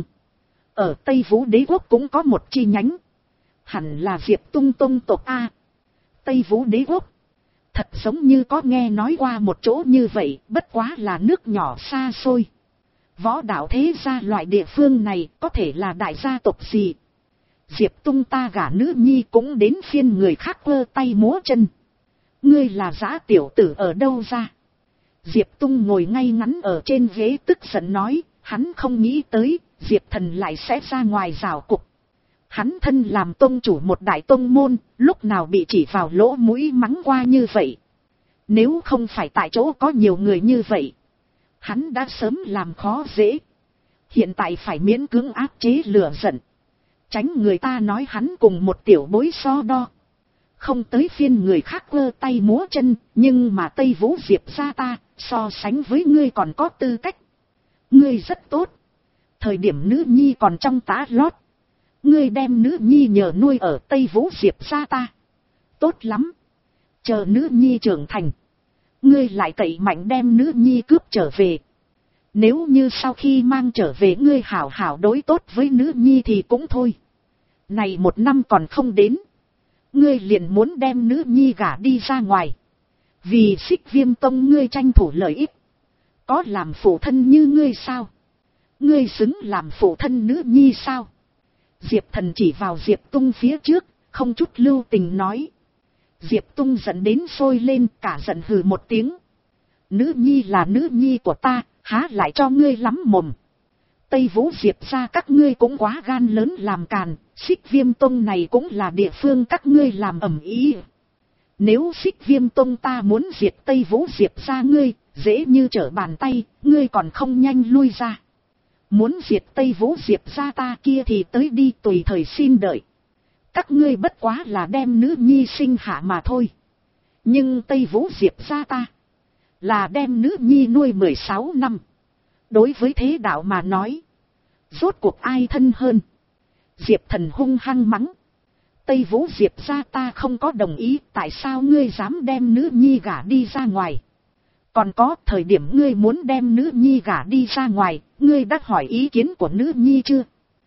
Ở Tây Vũ đế quốc cũng có một chi nhánh. Hẳn là Diệp Tung tông tộc A. Tây Vũ đế quốc. Thật giống như có nghe nói qua một chỗ như vậy, bất quá là nước nhỏ xa xôi. Võ đạo thế gia loại địa phương này có thể là đại gia tộc gì? Diệp Tung ta gả nữ nhi cũng đến phiên người khác quơ tay múa chân. Ngươi là dã tiểu tử ở đâu ra? Diệp Tung ngồi ngay ngắn ở trên ghế tức giận nói, hắn không nghĩ tới, Diệp Thần lại sẽ ra ngoài rào cục. Hắn thân làm tông chủ một đại tông môn, lúc nào bị chỉ vào lỗ mũi mắng qua như vậy. Nếu không phải tại chỗ có nhiều người như vậy, hắn đã sớm làm khó dễ. Hiện tại phải miễn cưỡng áp chế lửa giận. Tránh người ta nói hắn cùng một tiểu bối so đo. Không tới phiên người khác quơ tay múa chân, nhưng mà Tây Vũ Diệp gia ta, so sánh với ngươi còn có tư cách. Ngươi rất tốt. Thời điểm nữ nhi còn trong tá lót. Ngươi đem nữ nhi nhờ nuôi ở Tây Vũ Diệp gia ta. Tốt lắm. Chờ nữ nhi trưởng thành. Ngươi lại cậy mạnh đem nữ nhi cướp trở về. Nếu như sau khi mang trở về ngươi hảo hảo đối tốt với nữ nhi thì cũng thôi. Này một năm còn không đến. Ngươi liền muốn đem nữ nhi gả đi ra ngoài. Vì Xích Viêm Tông ngươi tranh thủ lợi ích. Có làm phụ thân như ngươi sao? Ngươi xứng làm phụ thân nữ nhi sao? Diệp Thần chỉ vào Diệp Tung phía trước, không chút lưu tình nói. Diệp Tung giận đến sôi lên, cả giận hừ một tiếng. Nữ nhi là nữ nhi của ta, há lại cho ngươi lắm mồm. Tây Vũ Diệp gia các ngươi cũng quá gan lớn làm càn, Xích Viêm Tông này cũng là địa phương các ngươi làm ầm ĩ. Nếu Xích Viêm Tông ta muốn diệt Tây Vũ Diệp gia ngươi, dễ như trở bàn tay, ngươi còn không nhanh lui ra. Muốn diệt Tây Vũ Diệp gia ta kia thì tới đi, tùy thời xin đợi. Các ngươi bất quá là đem nữ nhi sinh hạ mà thôi. Nhưng Tây Vũ Diệp gia ta là đem nữ nhi nuôi mười sáu năm. Đối với thế đạo mà nói, rốt cuộc ai thân hơn? Diệp Thần hung hăng mắng. Tây Vũ Diệp gia ta không có đồng ý, tại sao ngươi dám đem nữ nhi gả đi ra ngoài? Còn có, thời điểm ngươi muốn đem nữ nhi gả đi ra ngoài, ngươi đã hỏi ý kiến của nữ nhi chưa?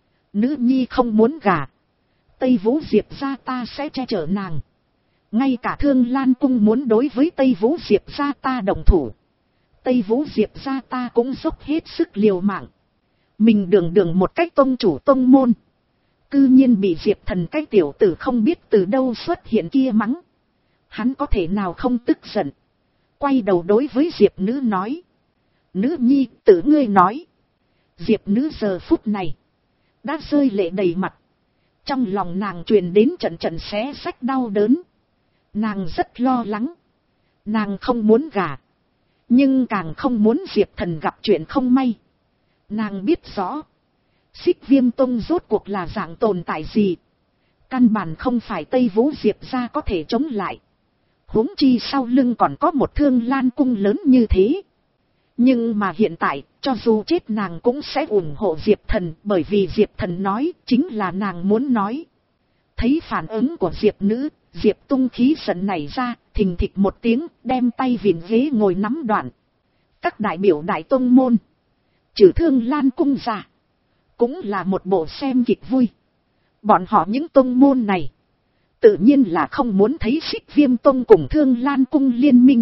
Nữ nhi không muốn gả. Tây Vũ Diệp gia ta sẽ che chở nàng. Ngay cả Thương Lan Cung muốn đối với Tây Vũ Diệp gia ta đồng thủ. Tây Vũ Diệp gia ta cũng dốc hết sức liều mạng. Mình đường đường một cách tông chủ tông môn. Cư nhiên bị Diệp Thần cái tiểu tử không biết từ đâu xuất hiện kia mắng. Hắn có thể nào không tức giận. Quay đầu đối với Diệp Nữ nói. Nữ nhi, tự ngươi nói. Diệp Nữ giờ phút này đã rơi lệ đầy mặt. Trong lòng nàng truyền đến trận trận xé xách đau đớn. Nàng rất lo lắng. Nàng không muốn gả. Nhưng càng không muốn Diệp Thần gặp chuyện không may. Nàng biết rõ. Xích Viêm Tông rốt cuộc là dạng tồn tại gì. Căn bản không phải Tây Vũ Diệp gia có thể chống lại. Huống chi sau lưng còn có một Thương Lan Cung lớn như thế. Nhưng mà hiện tại, cho dù chết nàng cũng sẽ ủng hộ Diệp Thần. Bởi vì Diệp Thần nói, chính là nàng muốn nói. Thấy phản ứng của Diệp Nữ, Diệp Tung khí giận nảy ra, thình thịch một tiếng, đem tay vịn ghế ngồi nắm đoạn. Các đại biểu đại tông môn, trừ Thương Lan Cung ra, cũng là một bộ xem kịch vui. Bọn họ những tông môn này, tự nhiên là không muốn thấy Xích Viêm Tông cùng Thương Lan Cung liên minh.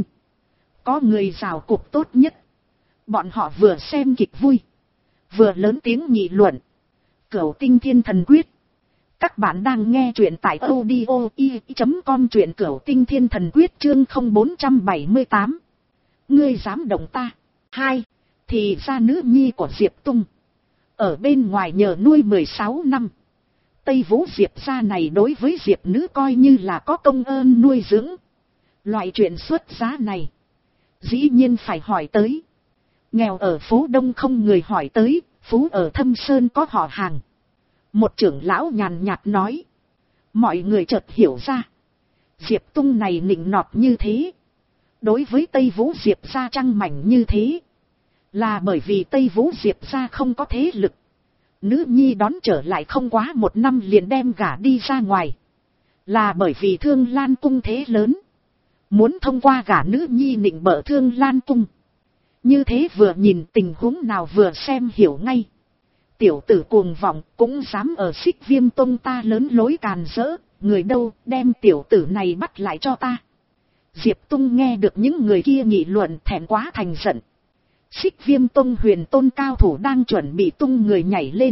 Có người rào cục tốt nhất. Bọn họ vừa xem kịch vui, vừa lớn tiếng nghị luận. Cửu Tinh Thiên Thần Quyết. Các bạn đang nghe truyện tại audio i chấm com, truyện Cửu Tinh Thiên Thần Quyết chương không bốn bảy tám. Ngươi dám động ta? Hai, thì ra nữ nhi của Diệp Tung. Ở bên ngoài nhờ nuôi mười sáu năm. Tây Vũ Diệp gia này đối với Diệp Nữ coi như là có công ơn nuôi dưỡng. Loại chuyện xuất giá này, dĩ nhiên phải hỏi tới. Nghèo ở phố Đông không người hỏi tới, phú ở Thâm Sơn có họ hàng. Một trưởng lão nhàn nhạt nói. Mọi người chợt hiểu ra. Diệp Tung này nịnh nọt như thế. Đối với Tây Vũ Diệp gia trăng mảnh như thế. Là bởi vì Tây Vũ Diệp gia không có thế lực. Nữ nhi đón trở lại không quá một năm liền đem gả đi ra ngoài. Là bởi vì Thương Lan Cung thế lớn. Muốn thông qua gả nữ nhi nịnh bợ Thương Lan Cung. Như thế vừa nhìn tình huống nào vừa xem hiểu ngay. Tiểu tử cuồng vọng cũng dám ở Xích Viêm Tông ta lớn lối càn rỡ. Người đâu đem tiểu tử này bắt lại cho ta. Diệp Tung nghe được những người kia nghị luận thẹn quá thành giận. Xích Viêm Tông Huyền Tôn cao thủ đang chuẩn bị tung người nhảy lên.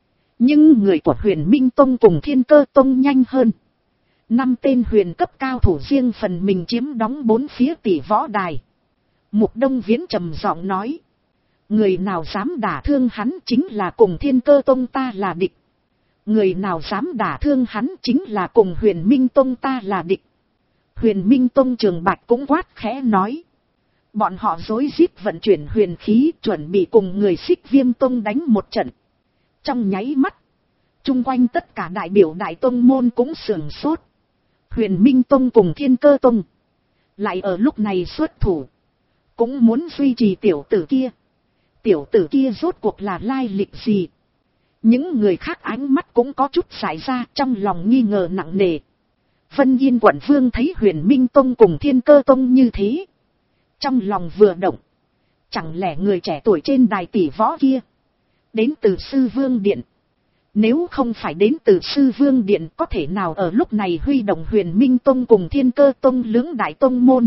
Nhưng người của Huyền Minh Tông cùng Thiên Cơ Tông nhanh hơn. Năm tên huyền cấp cao thủ riêng phần mình chiếm đóng bốn phía tỷ võ đài. Mục Đông Viễn trầm giọng nói. Người nào dám đả thương hắn chính là cùng Thiên Cơ Tông ta là địch. Người nào dám đả thương hắn chính là cùng Huyền Minh Tông ta là địch. Huyền Minh Tông Trường Bạch cũng quát khẽ nói. Bọn họ rối rít vận chuyển huyền khí chuẩn bị cùng người Xích Viêm Tông đánh một trận. Trong nháy mắt, Chung quanh tất cả đại biểu đại tông môn cũng sưởng sốt. Huyền Minh Tông cùng Thiên Cơ Tông lại ở lúc này xuất thủ, cũng muốn duy trì tiểu tử kia. Tiểu tử kia rốt cuộc là lai lịch gì? Những người khác ánh mắt cũng có chút xảy ra, trong lòng nghi ngờ nặng nề. Vân Yên quận vương thấy Huyền Minh Tông cùng Thiên Cơ Tông như thế, trong lòng vừa động. Chẳng lẽ người trẻ tuổi trên đài tỷ võ kia đến từ Sư Vương Điện? Nếu không phải đến từ Sư Vương Điện, có thể nào ở lúc này huy động Huyền Minh Tông cùng Thiên Cơ Tông lưỡng đại tông môn?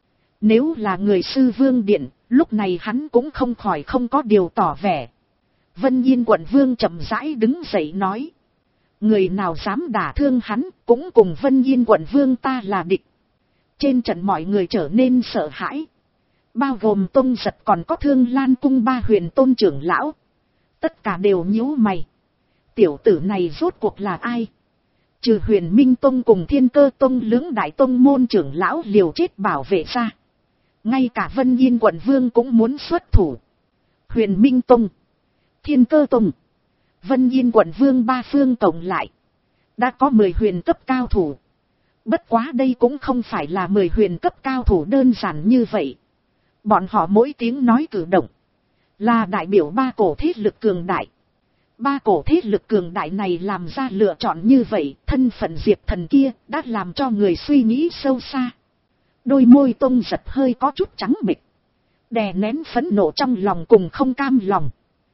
Nếu là người Sư Vương Điện, lúc này hắn cũng không khỏi không có điều tỏ vẻ. Vân Yên quận vương chậm rãi đứng dậy nói. Người nào dám đả thương hắn, cũng cùng Vân Yên quận vương ta là địch. Trên trận mọi người trở nên sợ hãi. Bao gồm Tông Giật còn có Thương Lan cung ba huyền tôn trưởng lão. Tất cả đều nhíu mày. Tiểu tử này rốt cuộc là ai? Trừ Huyền Minh Tông cùng Thiên Cơ Tông lưỡng đại tông môn trưởng lão liều chết bảo vệ ra, ngay cả Vân Yên quận vương cũng muốn xuất thủ. Huyền Minh Tông, Thiên Cơ Tông, Vân Yên quận vương ba phương cộng lại đã có mười huyền cấp cao thủ. Bất quá đây cũng không phải là mười huyền cấp cao thủ đơn giản như vậy. Bọn họ mỗi tiếng nói cử động là đại biểu ba cổ thế lực cường đại. Ba cổ thế lực cường đại này làm ra lựa chọn như vậy, thân phận Diệp Thần kia đã làm cho người suy nghĩ sâu xa. Đôi môi Tông Giật hơi có chút trắng bệch, đè nén phẫn nộ trong lòng cùng không cam lòng.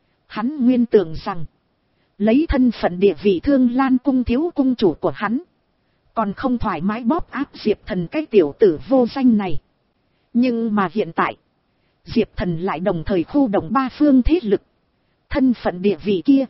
Hắn nguyên tưởng rằng lấy thân phận địa vị Thương Lan cung thiếu cung chủ của hắn, còn không thoải mái bóp áp Diệp Thần cái tiểu tử vô danh này. Nhưng mà hiện tại, Diệp Thần lại đồng thời khu động ba phương thế lực. Thân phận địa vị kia,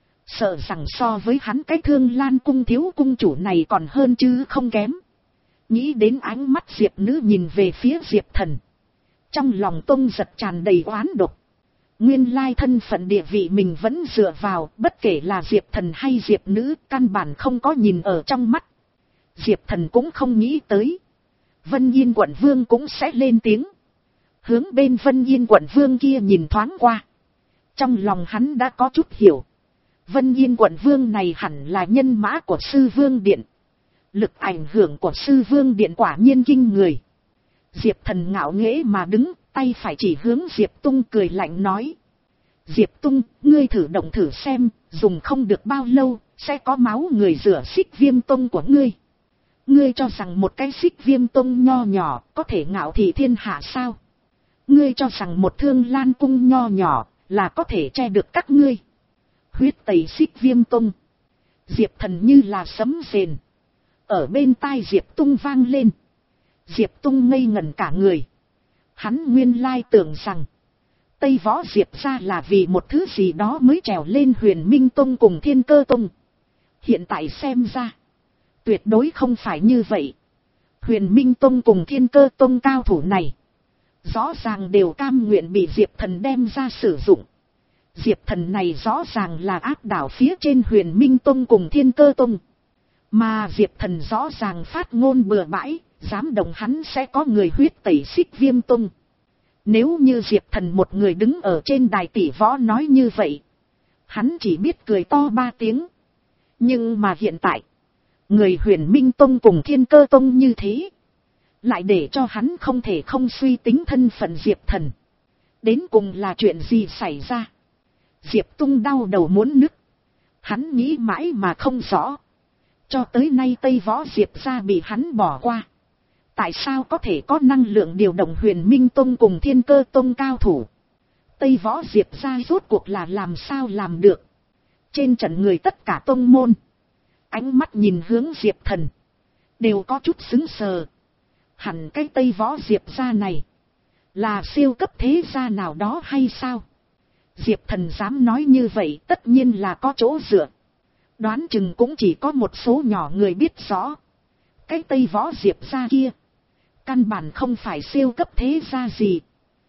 sợ rằng so với hắn cái Thương Lan cung thiếu cung chủ này còn hơn chứ không kém. Nghĩ đến ánh mắt Diệp nữ nhìn về phía Diệp Thần, trong lòng Tông Giật tràn đầy oán độc. Nguyên lai thân phận địa vị mình vẫn dựa vào, bất kể là Diệp Thần hay Diệp nữ, căn bản không có nhìn ở trong mắt. Diệp Thần cũng không nghĩ tới Vân Yên quận vương cũng sẽ lên tiếng. Hướng bên Vân Yên quận vương kia nhìn thoáng qua, trong lòng hắn đã có chút hiểu. Vân Yên quận vương này hẳn là nhân mã của Sư Vương Điện. Lực ảnh hưởng của Sư Vương Điện quả nhiên kinh người. Diệp Thần ngạo nghễ mà đứng, tay phải chỉ hướng Diệp Tung cười lạnh nói. Diệp Tung, ngươi thử động thử xem, dùng không được bao lâu, sẽ có máu người rửa Xích Viêm Tông của ngươi. Ngươi cho rằng một cái Xích Viêm Tông nho nhỏ có thể ngạo thị thiên hạ sao? Ngươi cho rằng một Thương Lan cung nho nhỏ là có thể che được các ngươi? Huyết tẩy Xích Viêm Tông. Diệp Thần như là sấm rền ở bên tai Diệp Tung vang lên. Diệp Tung ngây ngẩn cả người. Hắn nguyên lai tưởng rằng Tây Võ Diệp ra là vì một thứ gì đó mới trèo lên Huyền Minh Tông cùng Thiên Cơ Tông. Hiện tại xem ra, tuyệt đối không phải như vậy. Huyền Minh Tông cùng Thiên Cơ Tông cao thủ này, rõ ràng đều cam nguyện bị Diệp Thần đem ra sử dụng. Diệp Thần này rõ ràng là áp đảo phía trên Huyền Minh Tông cùng Thiên Cơ Tông. Mà Diệp Thần rõ ràng phát ngôn bừa bãi, dám đồng hắn sẽ có người huyết tẩy Xích Viêm Tông. Nếu như Diệp Thần một người đứng ở trên đài tỷ võ nói như vậy, hắn chỉ biết cười to ba tiếng. Nhưng mà hiện tại, người Huyền Minh Tông cùng Thiên Cơ Tông như thế, lại để cho hắn không thể không suy tính thân phận Diệp Thần. Đến cùng là chuyện gì xảy ra? Diệp Tung đau đầu muốn nứt. Hắn nghĩ mãi mà không rõ. Cho tới nay Tây Võ Diệp ra bị hắn bỏ qua. Tại sao có thể có năng lượng điều động Huyền Minh Tông cùng Thiên Cơ Tông cao thủ? Tây Võ Diệp ra rốt cuộc là làm sao làm được? Trên trận người tất cả tông môn, ánh mắt nhìn hướng Diệp Thần, đều có chút sững sờ. Hẳn cái Tây Võ Diệp ra này là siêu cấp thế gia nào đó hay sao? Diệp Thần dám nói như vậy tất nhiên là có chỗ dựa. Đoán chừng cũng chỉ có một số nhỏ người biết rõ. Cái Tây Võ Diệp ra kia, căn bản không phải siêu cấp thế gia gì,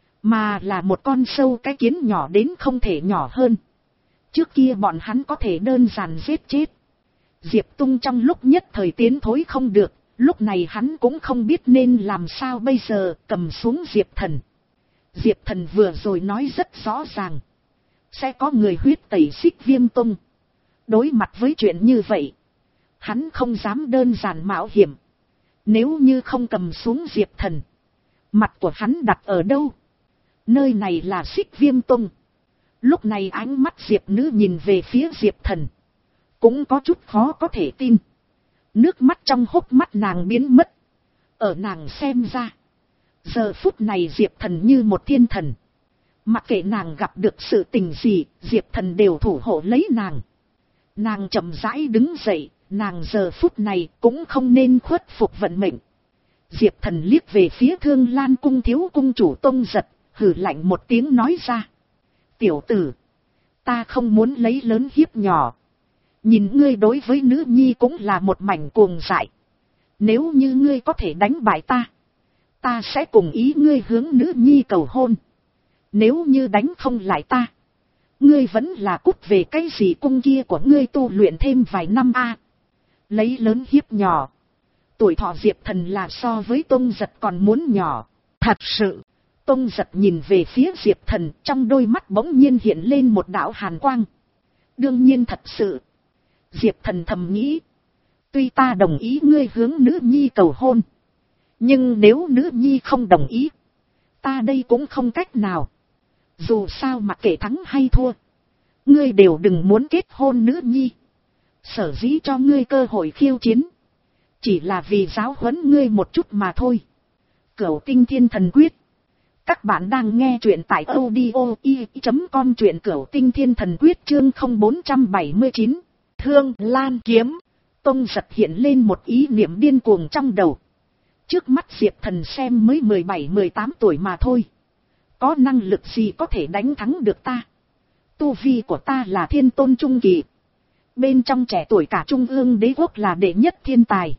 mà là một con sâu cái kiến nhỏ đến không thể nhỏ hơn. Trước kia bọn hắn có thể đơn giản giết chết. Diệp Tung trong lúc nhất thời tiến thối không được, lúc này hắn cũng không biết nên làm sao bây giờ, cầm xuống Diệp Thần. Diệp Thần vừa rồi nói rất rõ ràng, sẽ có người huyết tẩy Xích Viêm Tông. Đối mặt với chuyện như vậy, hắn không dám đơn giản mạo hiểm. Nếu như không cầm xuống Diệp Thần, mặt của hắn đặt ở đâu? Nơi này là Xích Viêm Tông. Lúc này ánh mắt Diệp Nữ nhìn về phía Diệp Thần, cũng có chút khó có thể tin. Nước mắt trong hốc mắt nàng biến mất. Ở nàng xem ra, giờ phút này Diệp Thần như một thiên thần. Mặc kệ nàng gặp được sự tình gì, Diệp Thần đều thủ hộ lấy nàng. Nàng chậm rãi đứng dậy, nàng giờ phút này cũng không nên khuất phục vận mệnh. Diệp Thần liếc về phía Thương Lan cung thiếu cung chủ Tông Giật, hừ lạnh một tiếng nói ra. Tiểu tử, ta không muốn lấy lớn hiếp nhỏ. Nhìn ngươi đối với nữ nhi cũng là một mảnh cuồng dại. Nếu như ngươi có thể đánh bại ta, ta sẽ cùng ý ngươi hướng nữ nhi cầu hôn. Nếu như đánh không lại ta, ngươi vẫn là cút về cái gì cung kia của ngươi tu luyện thêm vài năm a. Lấy lớn hiếp nhỏ. Tuổi thọ Diệp Thần là so với Tông Giật còn muốn nhỏ. Thật sự. Tông Giật nhìn về phía Diệp Thần, trong đôi mắt bỗng nhiên hiện lên một đạo hàn quang. Đương nhiên thật sự. Diệp Thần thầm nghĩ. Tuy ta đồng ý ngươi hướng nữ nhi cầu hôn, nhưng nếu nữ nhi không đồng ý, ta đây cũng không cách nào. Dù sao mặc kệ thắng hay thua, ngươi đều đừng muốn kết hôn nữ nhi. Sở dĩ cho ngươi cơ hội khiêu chiến, chỉ là vì giáo huấn ngươi một chút mà thôi. Cửu Tinh Thiên Thần Quyết. Các bạn đang nghe truyện tại audio i chấm com, truyện Cửu Tinh Thiên Thần Quyết chương không bốn bảy chín. Thương Lan kiếm. Tông Giật hiện lên một ý niệm điên cuồng trong đầu. Trước mắt Diệp Thần xem mới mười bảy mười tám tuổi mà thôi. Có năng lực gì có thể đánh thắng được ta? Tu vi của ta là thiên tôn trung kỳ. Bên trong trẻ tuổi cả Trung ương đế quốc là đệ nhất thiên tài.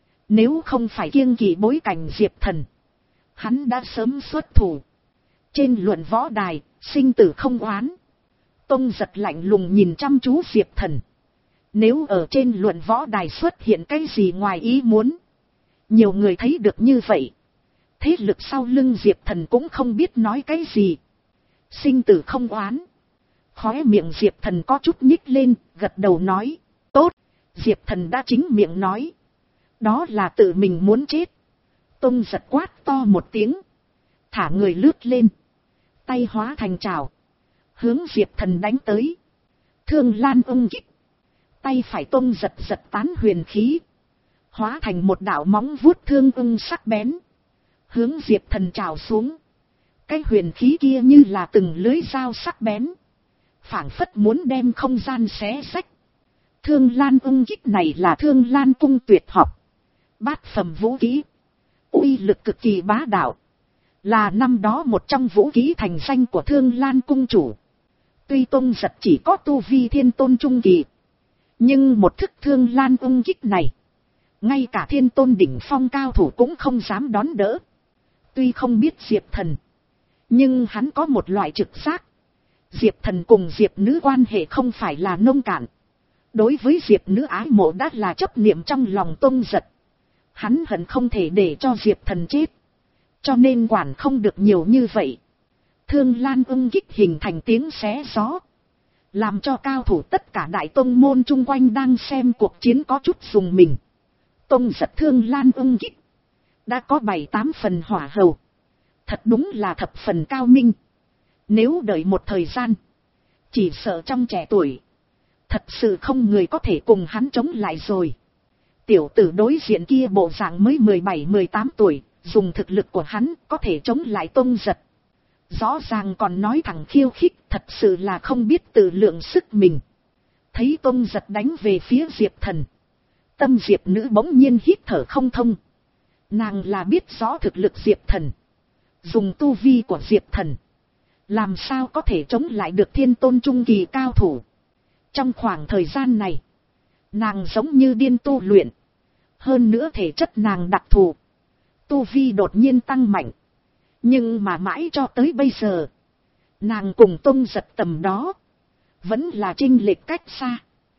Nếu không phải kiêng kỵ bối cảnh Diệp Thần, hắn đã sớm xuất thủ. Trên luận võ đài, sinh tử không oán. Tông Giật lạnh lùng nhìn chăm chú Diệp Thần. Nếu ở trên luận võ đài xuất hiện cái gì ngoài ý muốn, nhiều người thấy được như vậy, thế lực sau lưng Diệp Thần cũng không biết nói cái gì. Sinh tử không oán. Khóe miệng Diệp Thần có chút nhích lên, gật đầu nói. Tốt. Diệp Thần đã chính miệng nói. Đó là tự mình muốn chết. Tông Giật quát to một tiếng, thả người lướt lên, tay hóa thành trảo, hướng Diệp Thần đánh tới. Thương Lan ưng kích. Tay phải Tông Giật giật tán huyền khí, hóa thành một đạo móng vuốt thương ưng sắc bén, hướng Diệp Thần trào xuống. Cái huyền khí kia như là từng lưới dao sắc bén, phảng phất muốn đem không gian xé xách. Thương Lan ưng kích này là Thương Lan cung tuyệt học, bát phẩm vũ khí, uy lực cực kỳ bá đạo, là năm đó một trong vũ khí thành danh của Thương Lan cung chủ. Tuy Tông Giật chỉ có tu vi thiên tôn trung kỳ, nhưng một thức Thương Lan ưng kích này, ngay cả thiên tôn đỉnh phong cao thủ cũng không dám đón đỡ. Tuy không biết Diệp Thần, nhưng hắn có một loại trực giác. Diệp Thần cùng Diệp Nữ quan hệ không phải là nông cạn. Đối với Diệp Nữ ái mộ đã là chấp niệm trong lòng Tông Giật. Hắn hận không thể để cho Diệp Thần chết, cho nên quản không được nhiều như vậy. Thương Lan ưng kích hình thành tiếng xé gió, làm cho cao thủ tất cả đại tông môn chung quanh đang xem cuộc chiến có chút dùng mình. Tông Giật Thương Lan ưng kích đã có bảy tám phần hỏa hầu, thật đúng là thập phần cao minh. Nếu đợi một thời gian, chỉ sợ trong trẻ tuổi, thật sự không người có thể cùng hắn chống lại rồi. Tiểu tử đối diện kia bộ dạng mới mười bảy mười tám tuổi, dùng thực lực của hắn có thể chống lại Tông Giật. Rõ ràng còn nói thẳng khiêu khích, thật sự là không biết tự lượng sức mình. Thấy Tông Giật đánh về phía Diệp Thần, tâm Diệp Nữ bỗng nhiên hít thở không thông. Nàng là biết rõ thực lực Diệp Thần, dùng tu vi của Diệp Thần, làm sao có thể chống lại được thiên tôn trung kỳ cao thủ. Trong khoảng thời gian này, nàng giống như điên tu luyện. Hơn nữa thể chất nàng đặc thù, tu vi đột nhiên tăng mạnh. Nhưng mà mãi cho tới bây giờ, nàng cùng Tông Giật tầm đó, vẫn là chênh lệch cách xa.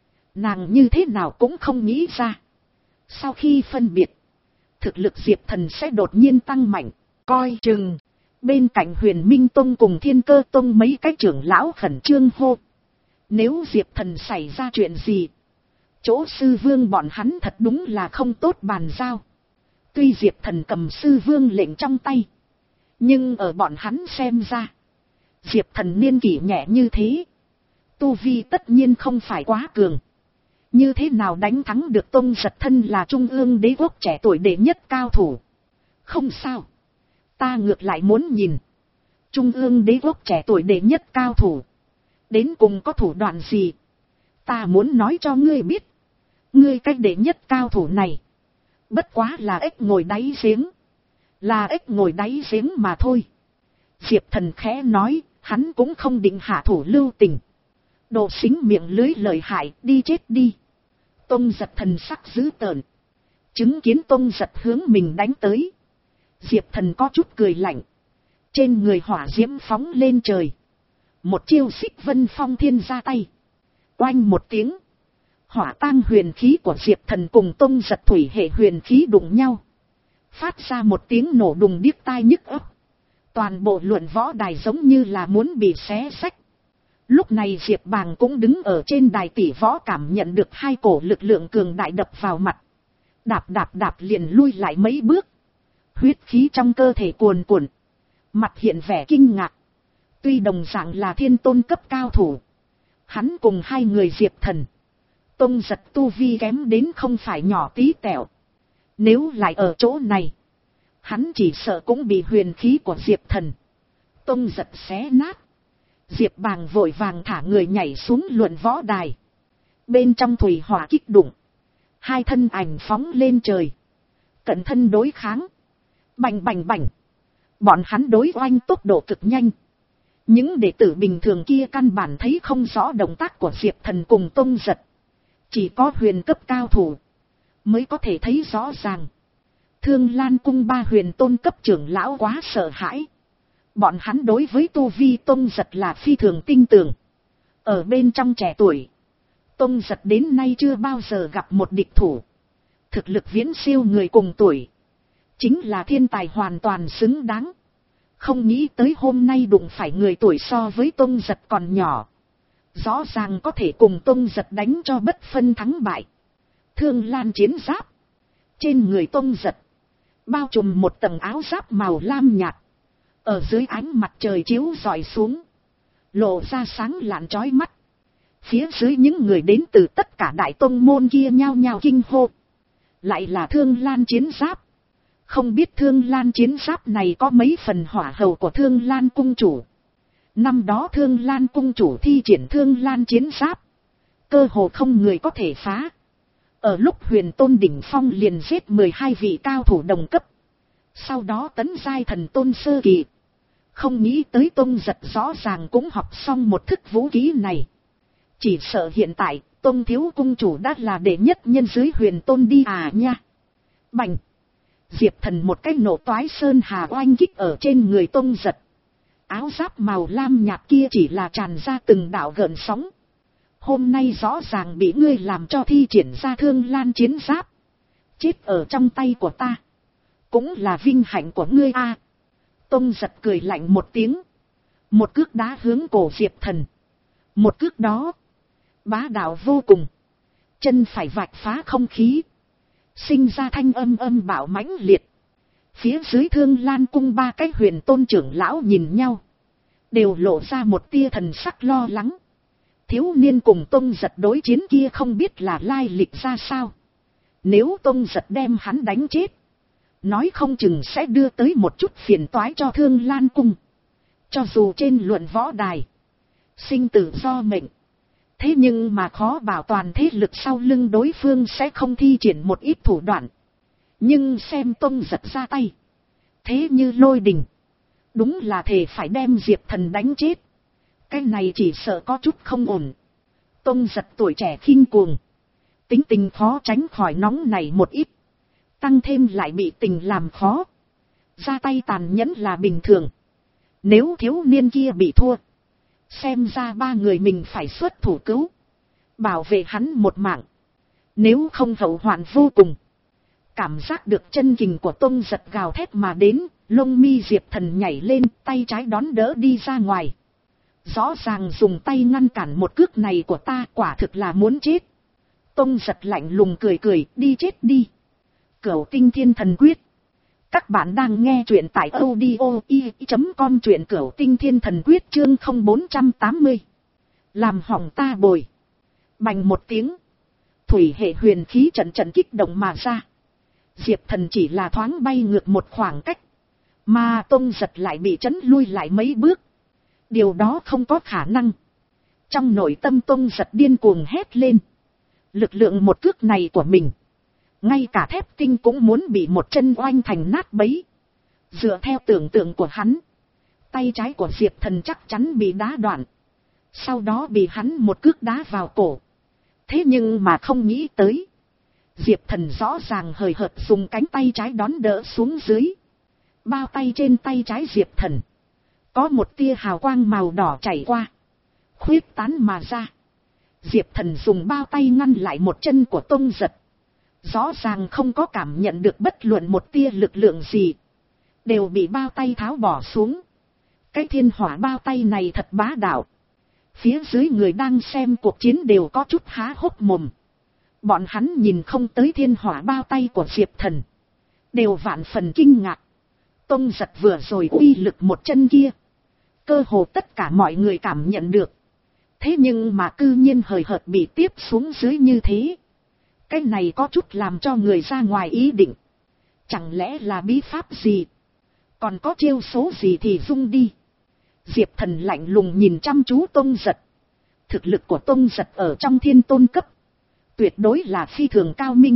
Nàng như thế nào cũng không nghĩ ra, sau khi phân biệt, thực lực Diệp Thần sẽ đột nhiên tăng mạnh. Coi chừng, bên cạnh Huyền Minh Tông cùng Thiên Cơ Tông mấy cái trưởng lão khẩn trương hô. Nếu Diệp Thần xảy ra chuyện gì, chỗ sư vương bọn hắn thật đúng là không tốt bàn giao. Tuy Diệp Thần cầm sư vương lệnh trong tay, nhưng ở bọn hắn xem ra, Diệp Thần niên kỷ nhẹ như thế, tu vi tất nhiên không phải quá cường. Như thế nào đánh thắng được Tông Giật thân là trung ương đế quốc trẻ tuổi đệ nhất cao thủ? Không sao, ta ngược lại muốn nhìn trung ương đế quốc trẻ tuổi đệ nhất cao thủ đến cùng có thủ đoạn gì. Ta muốn nói cho ngươi biết, ngươi cách đệ nhất cao thủ này bất quá là ếch ngồi đáy giếng, là ếch ngồi đáy giếng mà thôi. Diệp Thần khẽ nói, hắn cũng không định hạ thủ lưu tình. Đồ xính miệng lưới lợi hại, đi chết đi. Tông Giật thần sắc dữ tợn, chứng kiến Tông Giật hướng mình đánh tới. Diệp Thần có chút cười lạnh, trên người hỏa diễm phóng lên trời, một chiêu xích vân phong thiên ra tay. Oanh một tiếng, hỏa tang huyền khí của Diệp Thần cùng Tông Giật thủy hệ huyền khí đụng nhau, phát ra một tiếng nổ đùng điếc tai nhức óc. Toàn bộ luận võ đài giống như là muốn bị xé xách. Lúc này Diệp Bàng cũng đứng ở trên đài tỷ võ, cảm nhận được hai cổ lực lượng cường đại đập vào mặt. Đạp đạp đạp liền lui lại mấy bước. Huyết khí trong cơ thể cuồn cuộn, mặt hiện vẻ kinh ngạc. Tuy đồng dạng là thiên tôn cấp cao thủ, hắn cùng hai người Diệp Thần, Tông Giật tu vi kém đến không phải nhỏ tí tẹo. Nếu lại ở chỗ này, hắn chỉ sợ cũng bị huyền khí của Diệp Thần, Tông Giật xé nát. Diệp Bàng vội vàng thả người nhảy xuống luận võ đài. Bên trong thủy hỏa kích đụng, hai thân ảnh phóng lên trời, cận thân đối kháng. Bành bành bành, bọn hắn đối oanh tốc độ cực nhanh. Những đệ tử bình thường kia căn bản thấy không rõ động tác của Diệp Thần cùng Tông Giật. Chỉ có huyền cấp cao thủ mới có thể thấy rõ ràng. Thương Lan cung ba huyền tôn cấp trưởng lão quá sợ hãi. Bọn hắn đối với tu vi Tông Giật là phi thường tinh tường. Ở bên trong trẻ tuổi, Tông Giật đến nay chưa bao giờ gặp một địch thủ. Thực lực viễn siêu người cùng tuổi, chính là thiên tài hoàn toàn xứng đáng. Không nghĩ tới hôm nay đụng phải người tuổi so với Tông Giật còn nhỏ, rõ ràng có thể cùng Tông Giật đánh cho bất phân thắng bại. Thương Lan chiến giáp, trên người Tông Giật bao trùm một tầng áo giáp màu lam nhạt, ở dưới ánh mặt trời chiếu rọi xuống, lộ ra sáng lạn chói mắt. Phía dưới những người đến từ tất cả đại tông môn kia nhao nhao kinh hô, lại là Thương Lan chiến giáp. Không biết Thương Lan chiến giáp này có mấy phần hỏa hầu của Thương Lan cung chủ. Năm đó Thương Lan cung chủ thi triển Thương Lan chiến giáp, cơ hồ không người có thể phá. Ở lúc huyền tôn đỉnh phong liền giết mười hai vị cao thủ đồng cấp, sau đó tấn giai thần tôn sơ kỳ. Không nghĩ tới Tông Giật rõ ràng cũng học xong một thức vũ khí này. Chỉ sợ hiện tại Tông thiếu cung chủ đã là đệ nhất nhân dưới huyền tôn đi à nha. Bành, Diệp Thần một cái nổ toái sơn hà oanh kích ở trên người Tông Giật. Áo giáp màu lam nhạt kia chỉ là tràn ra từng đạo gợn sóng. Hôm nay rõ ràng bị ngươi làm cho thi triển ra Thương Lan chiến giáp. Chết ở trong tay của ta, cũng là vinh hạnh của ngươi a. Tông Giật cười lạnh một tiếng, một cước đá hướng cổ Diệp Thần. Một cước đó bá đạo vô cùng, chân phải vạch phá không khí, sinh ra thanh âm âm bạo mãnh liệt. Phía dưới Thương Lan cung ba cái huyền tôn trưởng lão nhìn nhau, đều lộ ra một tia thần sắc lo lắng. Thiếu niên cùng Tông Giật đối chiến kia không biết là lai lịch ra sao. Nếu Tông Giật đem hắn đánh chết, nói không chừng sẽ đưa tới một chút phiền toái cho Thương Lan cung. Cho dù trên luận võ đài, sinh tử do mệnh, thế nhưng mà khó bảo toàn thế lực sau lưng đối phương sẽ không thi triển một ít thủ đoạn. Nhưng xem Tông Giật ra tay, thế như lôi đình, đúng là thể phải đem Diệp Thần đánh chết. Cái này chỉ sợ có chút không ổn. Tông Giật tuổi trẻ khinh cuồng, tính tình khó tránh khỏi nóng này một ít, tăng thêm lại bị tình làm khó, ra tay tàn nhẫn là bình thường. Nếu thiếu niên kia bị thua, xem ra ba người mình phải xuất thủ cứu, bảo vệ hắn một mạng, nếu không hậu hoạn vô cùng. Cảm giác được chân kình của Tông Giật gào thét mà đến, lông mi Diệp Thần nhảy lên, tay trái đón đỡ đi ra ngoài. Rõ ràng dùng tay ngăn cản một cước này của ta, quả thực là muốn chết. Tông Giật lạnh lùng cười cười, đi chết đi. Cửu Tinh Thiên Thần Quyết. Các bạn đang nghe truyện tại audio i chấm com, truyện Cửu Tinh Thiên Thần Quyết chương không bốn trăm tám mươi. Làm hỏng ta bồi. Bành một tiếng. Thủy hệ huyền khí trận trận kích động mà ra. Diệp Thần chỉ là thoáng bay ngược một khoảng cách. Mà Tông Giật lại bị chấn lui lại mấy bước. Điều đó không có khả năng. Trong nội tâm Tông Giật điên cuồng hét lên. Lực lượng một cước này của mình, ngay cả thép tinh cũng muốn bị một chân oanh thành nát bấy. Dựa theo tưởng tượng của hắn, tay trái của Diệp Thần chắc chắn bị đá đoạn. Sau đó bị hắn một cước đá vào cổ. Thế nhưng mà không nghĩ tới, Diệp Thần rõ ràng hời hợt dùng cánh tay trái đón đỡ xuống dưới. Bao tay trên tay trái Diệp Thần có một tia hào quang màu đỏ chảy qua, khuyết tán mà ra. Diệp Thần dùng bao tay ngăn lại một chân của Tông Giật. Rõ ràng không có cảm nhận được bất luận một tia lực lượng gì, đều bị bao tay tháo bỏ xuống. Cái thiên hỏa bao tay này thật bá đạo. Phía dưới người đang xem cuộc chiến đều có chút há hốc mồm. Bọn hắn nhìn không tới thiên hỏa bao tay của Diệp Thần, đều vạn phần kinh ngạc. Tông Giật vừa rồi uy lực một chân kia, cơ hồ tất cả mọi người cảm nhận được. Thế nhưng mà cư nhiên hời hợt bị tiếp xuống dưới như thế. Cái này có chút làm cho người ra ngoài ý định. Chẳng lẽ là bí pháp gì? Còn có chiêu số gì thì dung đi. Diệp Thần lạnh lùng nhìn chăm chú Tông Giật. Thực lực của Tông Giật ở trong thiên tôn cấp, tuyệt đối là phi thường cao minh.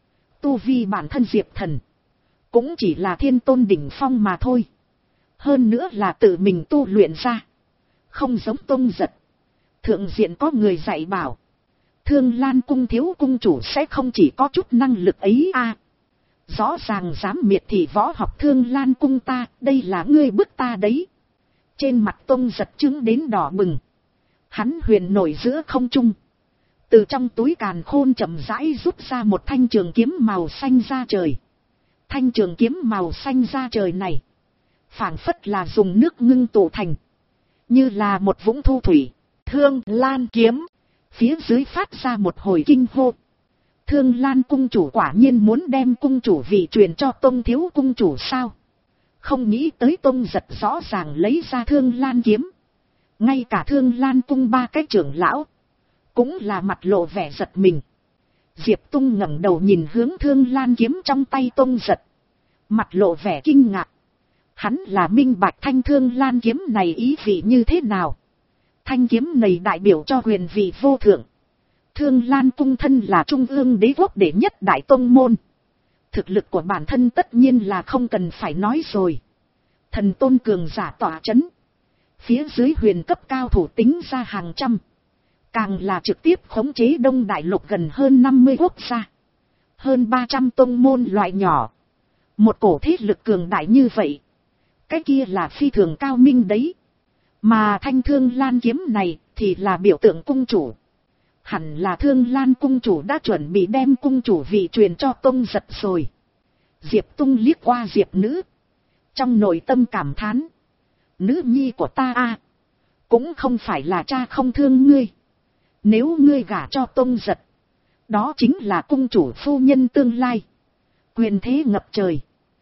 Tu vi bản thân Diệp Thần cũng chỉ là thiên tôn đỉnh phong mà thôi. Hơn nữa là tự mình tu luyện ra. Không giống Tông Giật, thượng diện có người dạy bảo. Thương Lan cung thiếu cung chủ sẽ không chỉ có chút năng lực ấy à. Rõ ràng dám miệt thị võ học Thương Lan cung ta, đây là ngươi bức ta đấy. Trên mặt Tông Giật chứng đến đỏ bừng. Hắn huyền nổi giữa không trung. Từ trong túi càn khôn chậm rãi rút ra một thanh trường kiếm màu xanh ra trời. Thanh trường kiếm màu xanh ra trời này, phảng phất là dùng nước ngưng tụ thành, như là một vũng thu thủy. Thương Lan kiếm. Phía dưới phát ra một hồi kinh hô. Thương Lan cung chủ quả nhiên muốn đem cung chủ vị truyền cho Tông thiếu cung chủ sao? Không nghĩ tới Tông Giật rõ ràng lấy ra Thương Lan kiếm. Ngay cả Thương Lan cung ba cái trưởng lão cũng là mặt lộ vẻ giật mình. Diệp Tung ngẩng đầu nhìn hướng Thương Lan kiếm trong tay Tông Giật, mặt lộ vẻ kinh ngạc. Hắn là minh bạch thanh Thương Lan kiếm này ý vị như thế nào. Thanh kiếm này đại biểu cho huyền vị vô thượng. Thương Lan cung thân là trung ương đế quốc đệ nhất đại tông môn. Thực lực của bản thân tất nhiên là không cần phải nói rồi. Thần tôn cường giả tỏa chấn. Phía dưới huyền cấp cao thủ tính ra hàng trăm. Càng là trực tiếp khống chế Đông Đại Lục gần hơn năm mươi quốc gia. Hơn ba trăm tông môn loại nhỏ. Một cổ thế lực cường đại như vậy, cái kia là phi thường cao minh đấy. Mà thanh Thương Lan kiếm này thì là biểu tượng cung chủ. Hẳn là Thương Lan cung chủ đã chuẩn bị đem cung chủ vị truyền cho Tông Giật rồi. Diệp Tung liếc qua Diệp Nữ, trong nội tâm cảm thán. Nữ nhi của ta a, cũng không phải là cha không thương ngươi. Nếu ngươi gả cho Tông Giật, đó chính là cung chủ phu nhân tương lai, quyền thế ngập trời.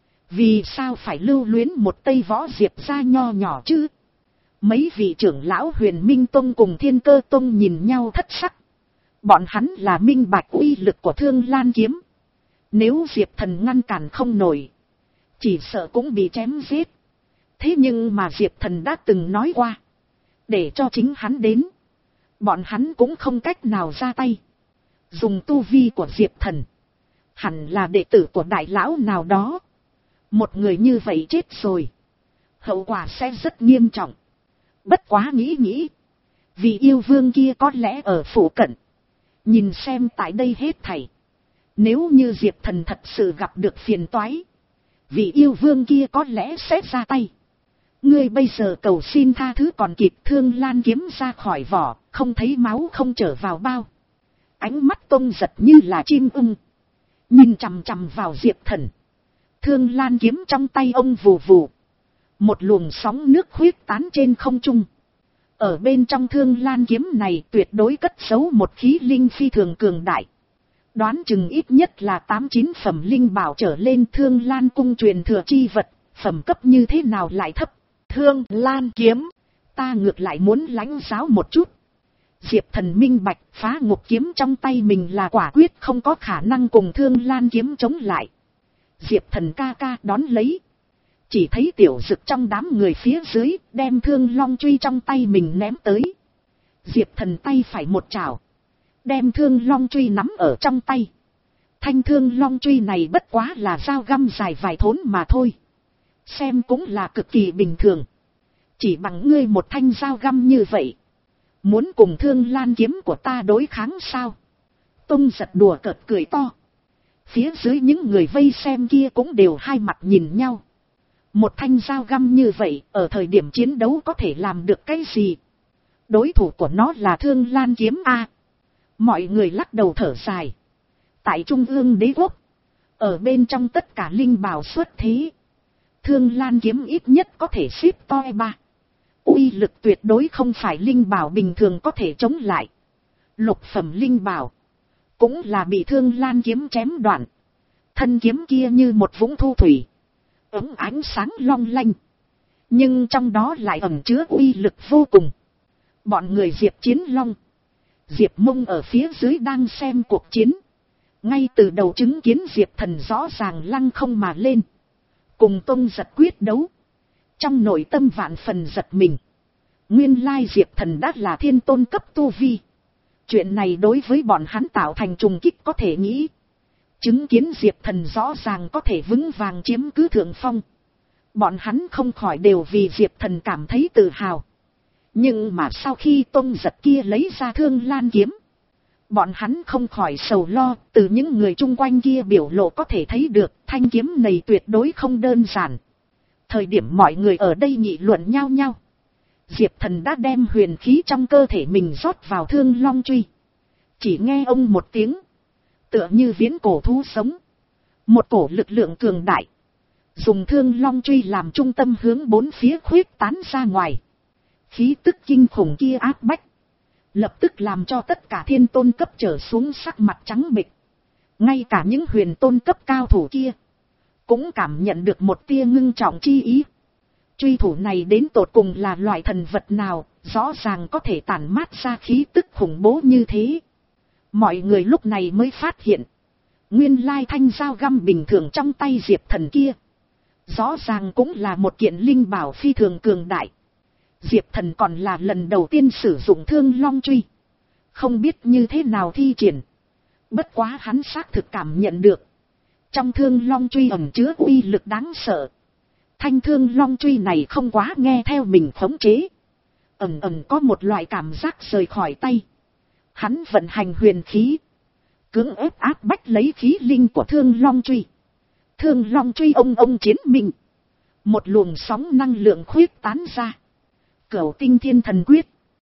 Vì sao phải lưu luyến một Tây Võ Diệp gia nho nhỏ chứ? Mấy vị trưởng lão Huyền Minh Tông cùng Thiên Cơ Tông nhìn nhau thất sắc. Bọn hắn là minh bạch uy lực của Thương Lan kiếm. Nếu Diệp Thần ngăn cản không nổi, chỉ sợ cũng bị chém giết. Thế nhưng mà Diệp Thần đã từng nói qua, để cho chính hắn đến, bọn hắn cũng không cách nào ra tay. Dùng tu vi của Diệp Thần, hẳn là đệ tử của đại lão nào đó. Một người như vậy chết rồi, hậu quả sẽ rất nghiêm trọng. Bất quá nghĩ nghĩ, vì yêu vương kia có lẽ ở phụ cận, nhìn xem tại đây hết thảy. Nếu như Diệp Thần thật sự gặp được phiền toái, vì yêu vương kia có lẽ sẽ ra tay. Ngươi bây giờ cầu xin tha thứ còn kịp. Thương Lan kiếm ra khỏi vỏ, không thấy máu không trở vào bao. Ánh mắt Tông Giật như là chim ưng, nhìn chằm chằm vào Diệp Thần. Thương Lan kiếm trong tay ông vù vù, một luồng sóng nước huyết tán trên không trung. Ở bên trong Thương Lan kiếm này tuyệt đối cất giấu một khí linh phi thường cường đại. Đoán chừng ít nhất là tám chín phẩm linh bảo trở lên. Thương Lan cung truyền thừa chi vật, phẩm cấp như thế nào lại thấp. Thương Lan kiếm, ta ngược lại muốn lãnh giáo một chút. Diệp Thần minh bạch, phá ngục kiếm trong tay mình là quả quyết không có khả năng cùng Thương Lan kiếm chống lại. Diệp Thần ca ca đón lấy. Chỉ thấy tiểu dực trong đám người phía dưới, đem Thương Long truy trong tay mình ném tới. Diệp Thần tay phải một chảo, đem Thương Long truy nắm ở trong tay. Thanh Thương Long truy này bất quá là dao găm dài vài thốn mà thôi. Xem cũng là cực kỳ bình thường. Chỉ bằng ngươi một thanh dao găm như vậy, muốn cùng Thương Lan kiếm của ta đối kháng sao? Tông giật đùa cợt cười to. Phía dưới những người vây xem kia cũng đều hai mặt nhìn nhau. Một thanh dao găm như vậy, ở thời điểm chiến đấu có thể làm được cái gì? Đối thủ của nó là Thương Lan kiếm A. Mọi người lắc đầu thở dài. Tại Trung ương đế quốc, ở bên trong tất cả linh bảo xuất thế, Thương Lan kiếm ít nhất có thể xếp toi ba. Uy lực tuyệt đối không phải linh bảo bình thường có thể chống lại. Lục phẩm linh bảo cũng là bị Thương Lan kiếm chém đoạn. Thân kiếm kia như một vũng thu thủy, ống ánh sáng long lanh, nhưng trong đó lại ẩn chứa uy lực vô cùng. Bọn người Diệp Chiến Long, Diệp Mông ở phía dưới đang xem cuộc chiến, ngay từ đầu chứng kiến Diệp Thần rõ ràng lăng không mà lên, cùng Tông Giật quyết đấu, trong nội tâm vạn phần giật mình. Nguyên lai Diệp Thần đã là thiên tôn cấp tu vi. Chuyện này đối với bọn hắn tạo thành trùng kích có thể nghĩ. Chứng kiến Diệp Thần rõ ràng có thể vững vàng chiếm cứ thượng phong, bọn hắn không khỏi đều vì Diệp Thần cảm thấy tự hào. Nhưng mà sau khi Tông Giật kia lấy ra Thương Lan kiếm, bọn hắn không khỏi sầu lo. Từ những người chung quanh kia biểu lộ có thể thấy được, thanh kiếm này tuyệt đối không đơn giản. Thời điểm mọi người ở đây nghị luận nhau nhau, Diệp Thần đã đem huyền khí trong cơ thể mình rót vào Thương Long truy. Chỉ nghe ông một tiếng, tựa như viễn cổ thú sống, một cổ lực lượng cường đại, dùng Thương Long truy làm trung tâm hướng bốn phía khuyết tán ra ngoài. Khí tức kinh khủng kia áp bách, lập tức làm cho tất cả thiên tôn cấp trở xuống sắc mặt trắng bệch. Ngay cả những huyền tôn cấp cao thủ kia cũng cảm nhận được một tia ngưng trọng chi ý. Truy thủ này đến tột cùng là loại thần vật nào, rõ ràng có thể tản mát ra khí tức khủng bố như thế. Mọi người lúc này mới phát hiện, nguyên lai thanh dao găm bình thường trong tay Diệp Thần kia, rõ ràng cũng là một kiện linh bảo phi thường cường đại. Diệp Thần còn là lần đầu tiên sử dụng Thương Long truy, không biết như thế nào thi triển. Bất quá hắn xác thực cảm nhận được, trong Thương Long truy ẩn chứa uy lực đáng sợ. Thanh Thương Long truy này không quá nghe theo mình khống chế, ẩn ẩn có một loại cảm giác rời khỏi tay. Hắn vận hành huyền khí, cưỡng ép áp bách lấy khí linh của Thương Long truy. Thương Long truy ông ông chiến minh, một luồng sóng năng lượng khuyết tán ra. Cửu tinh thiên thần quyết,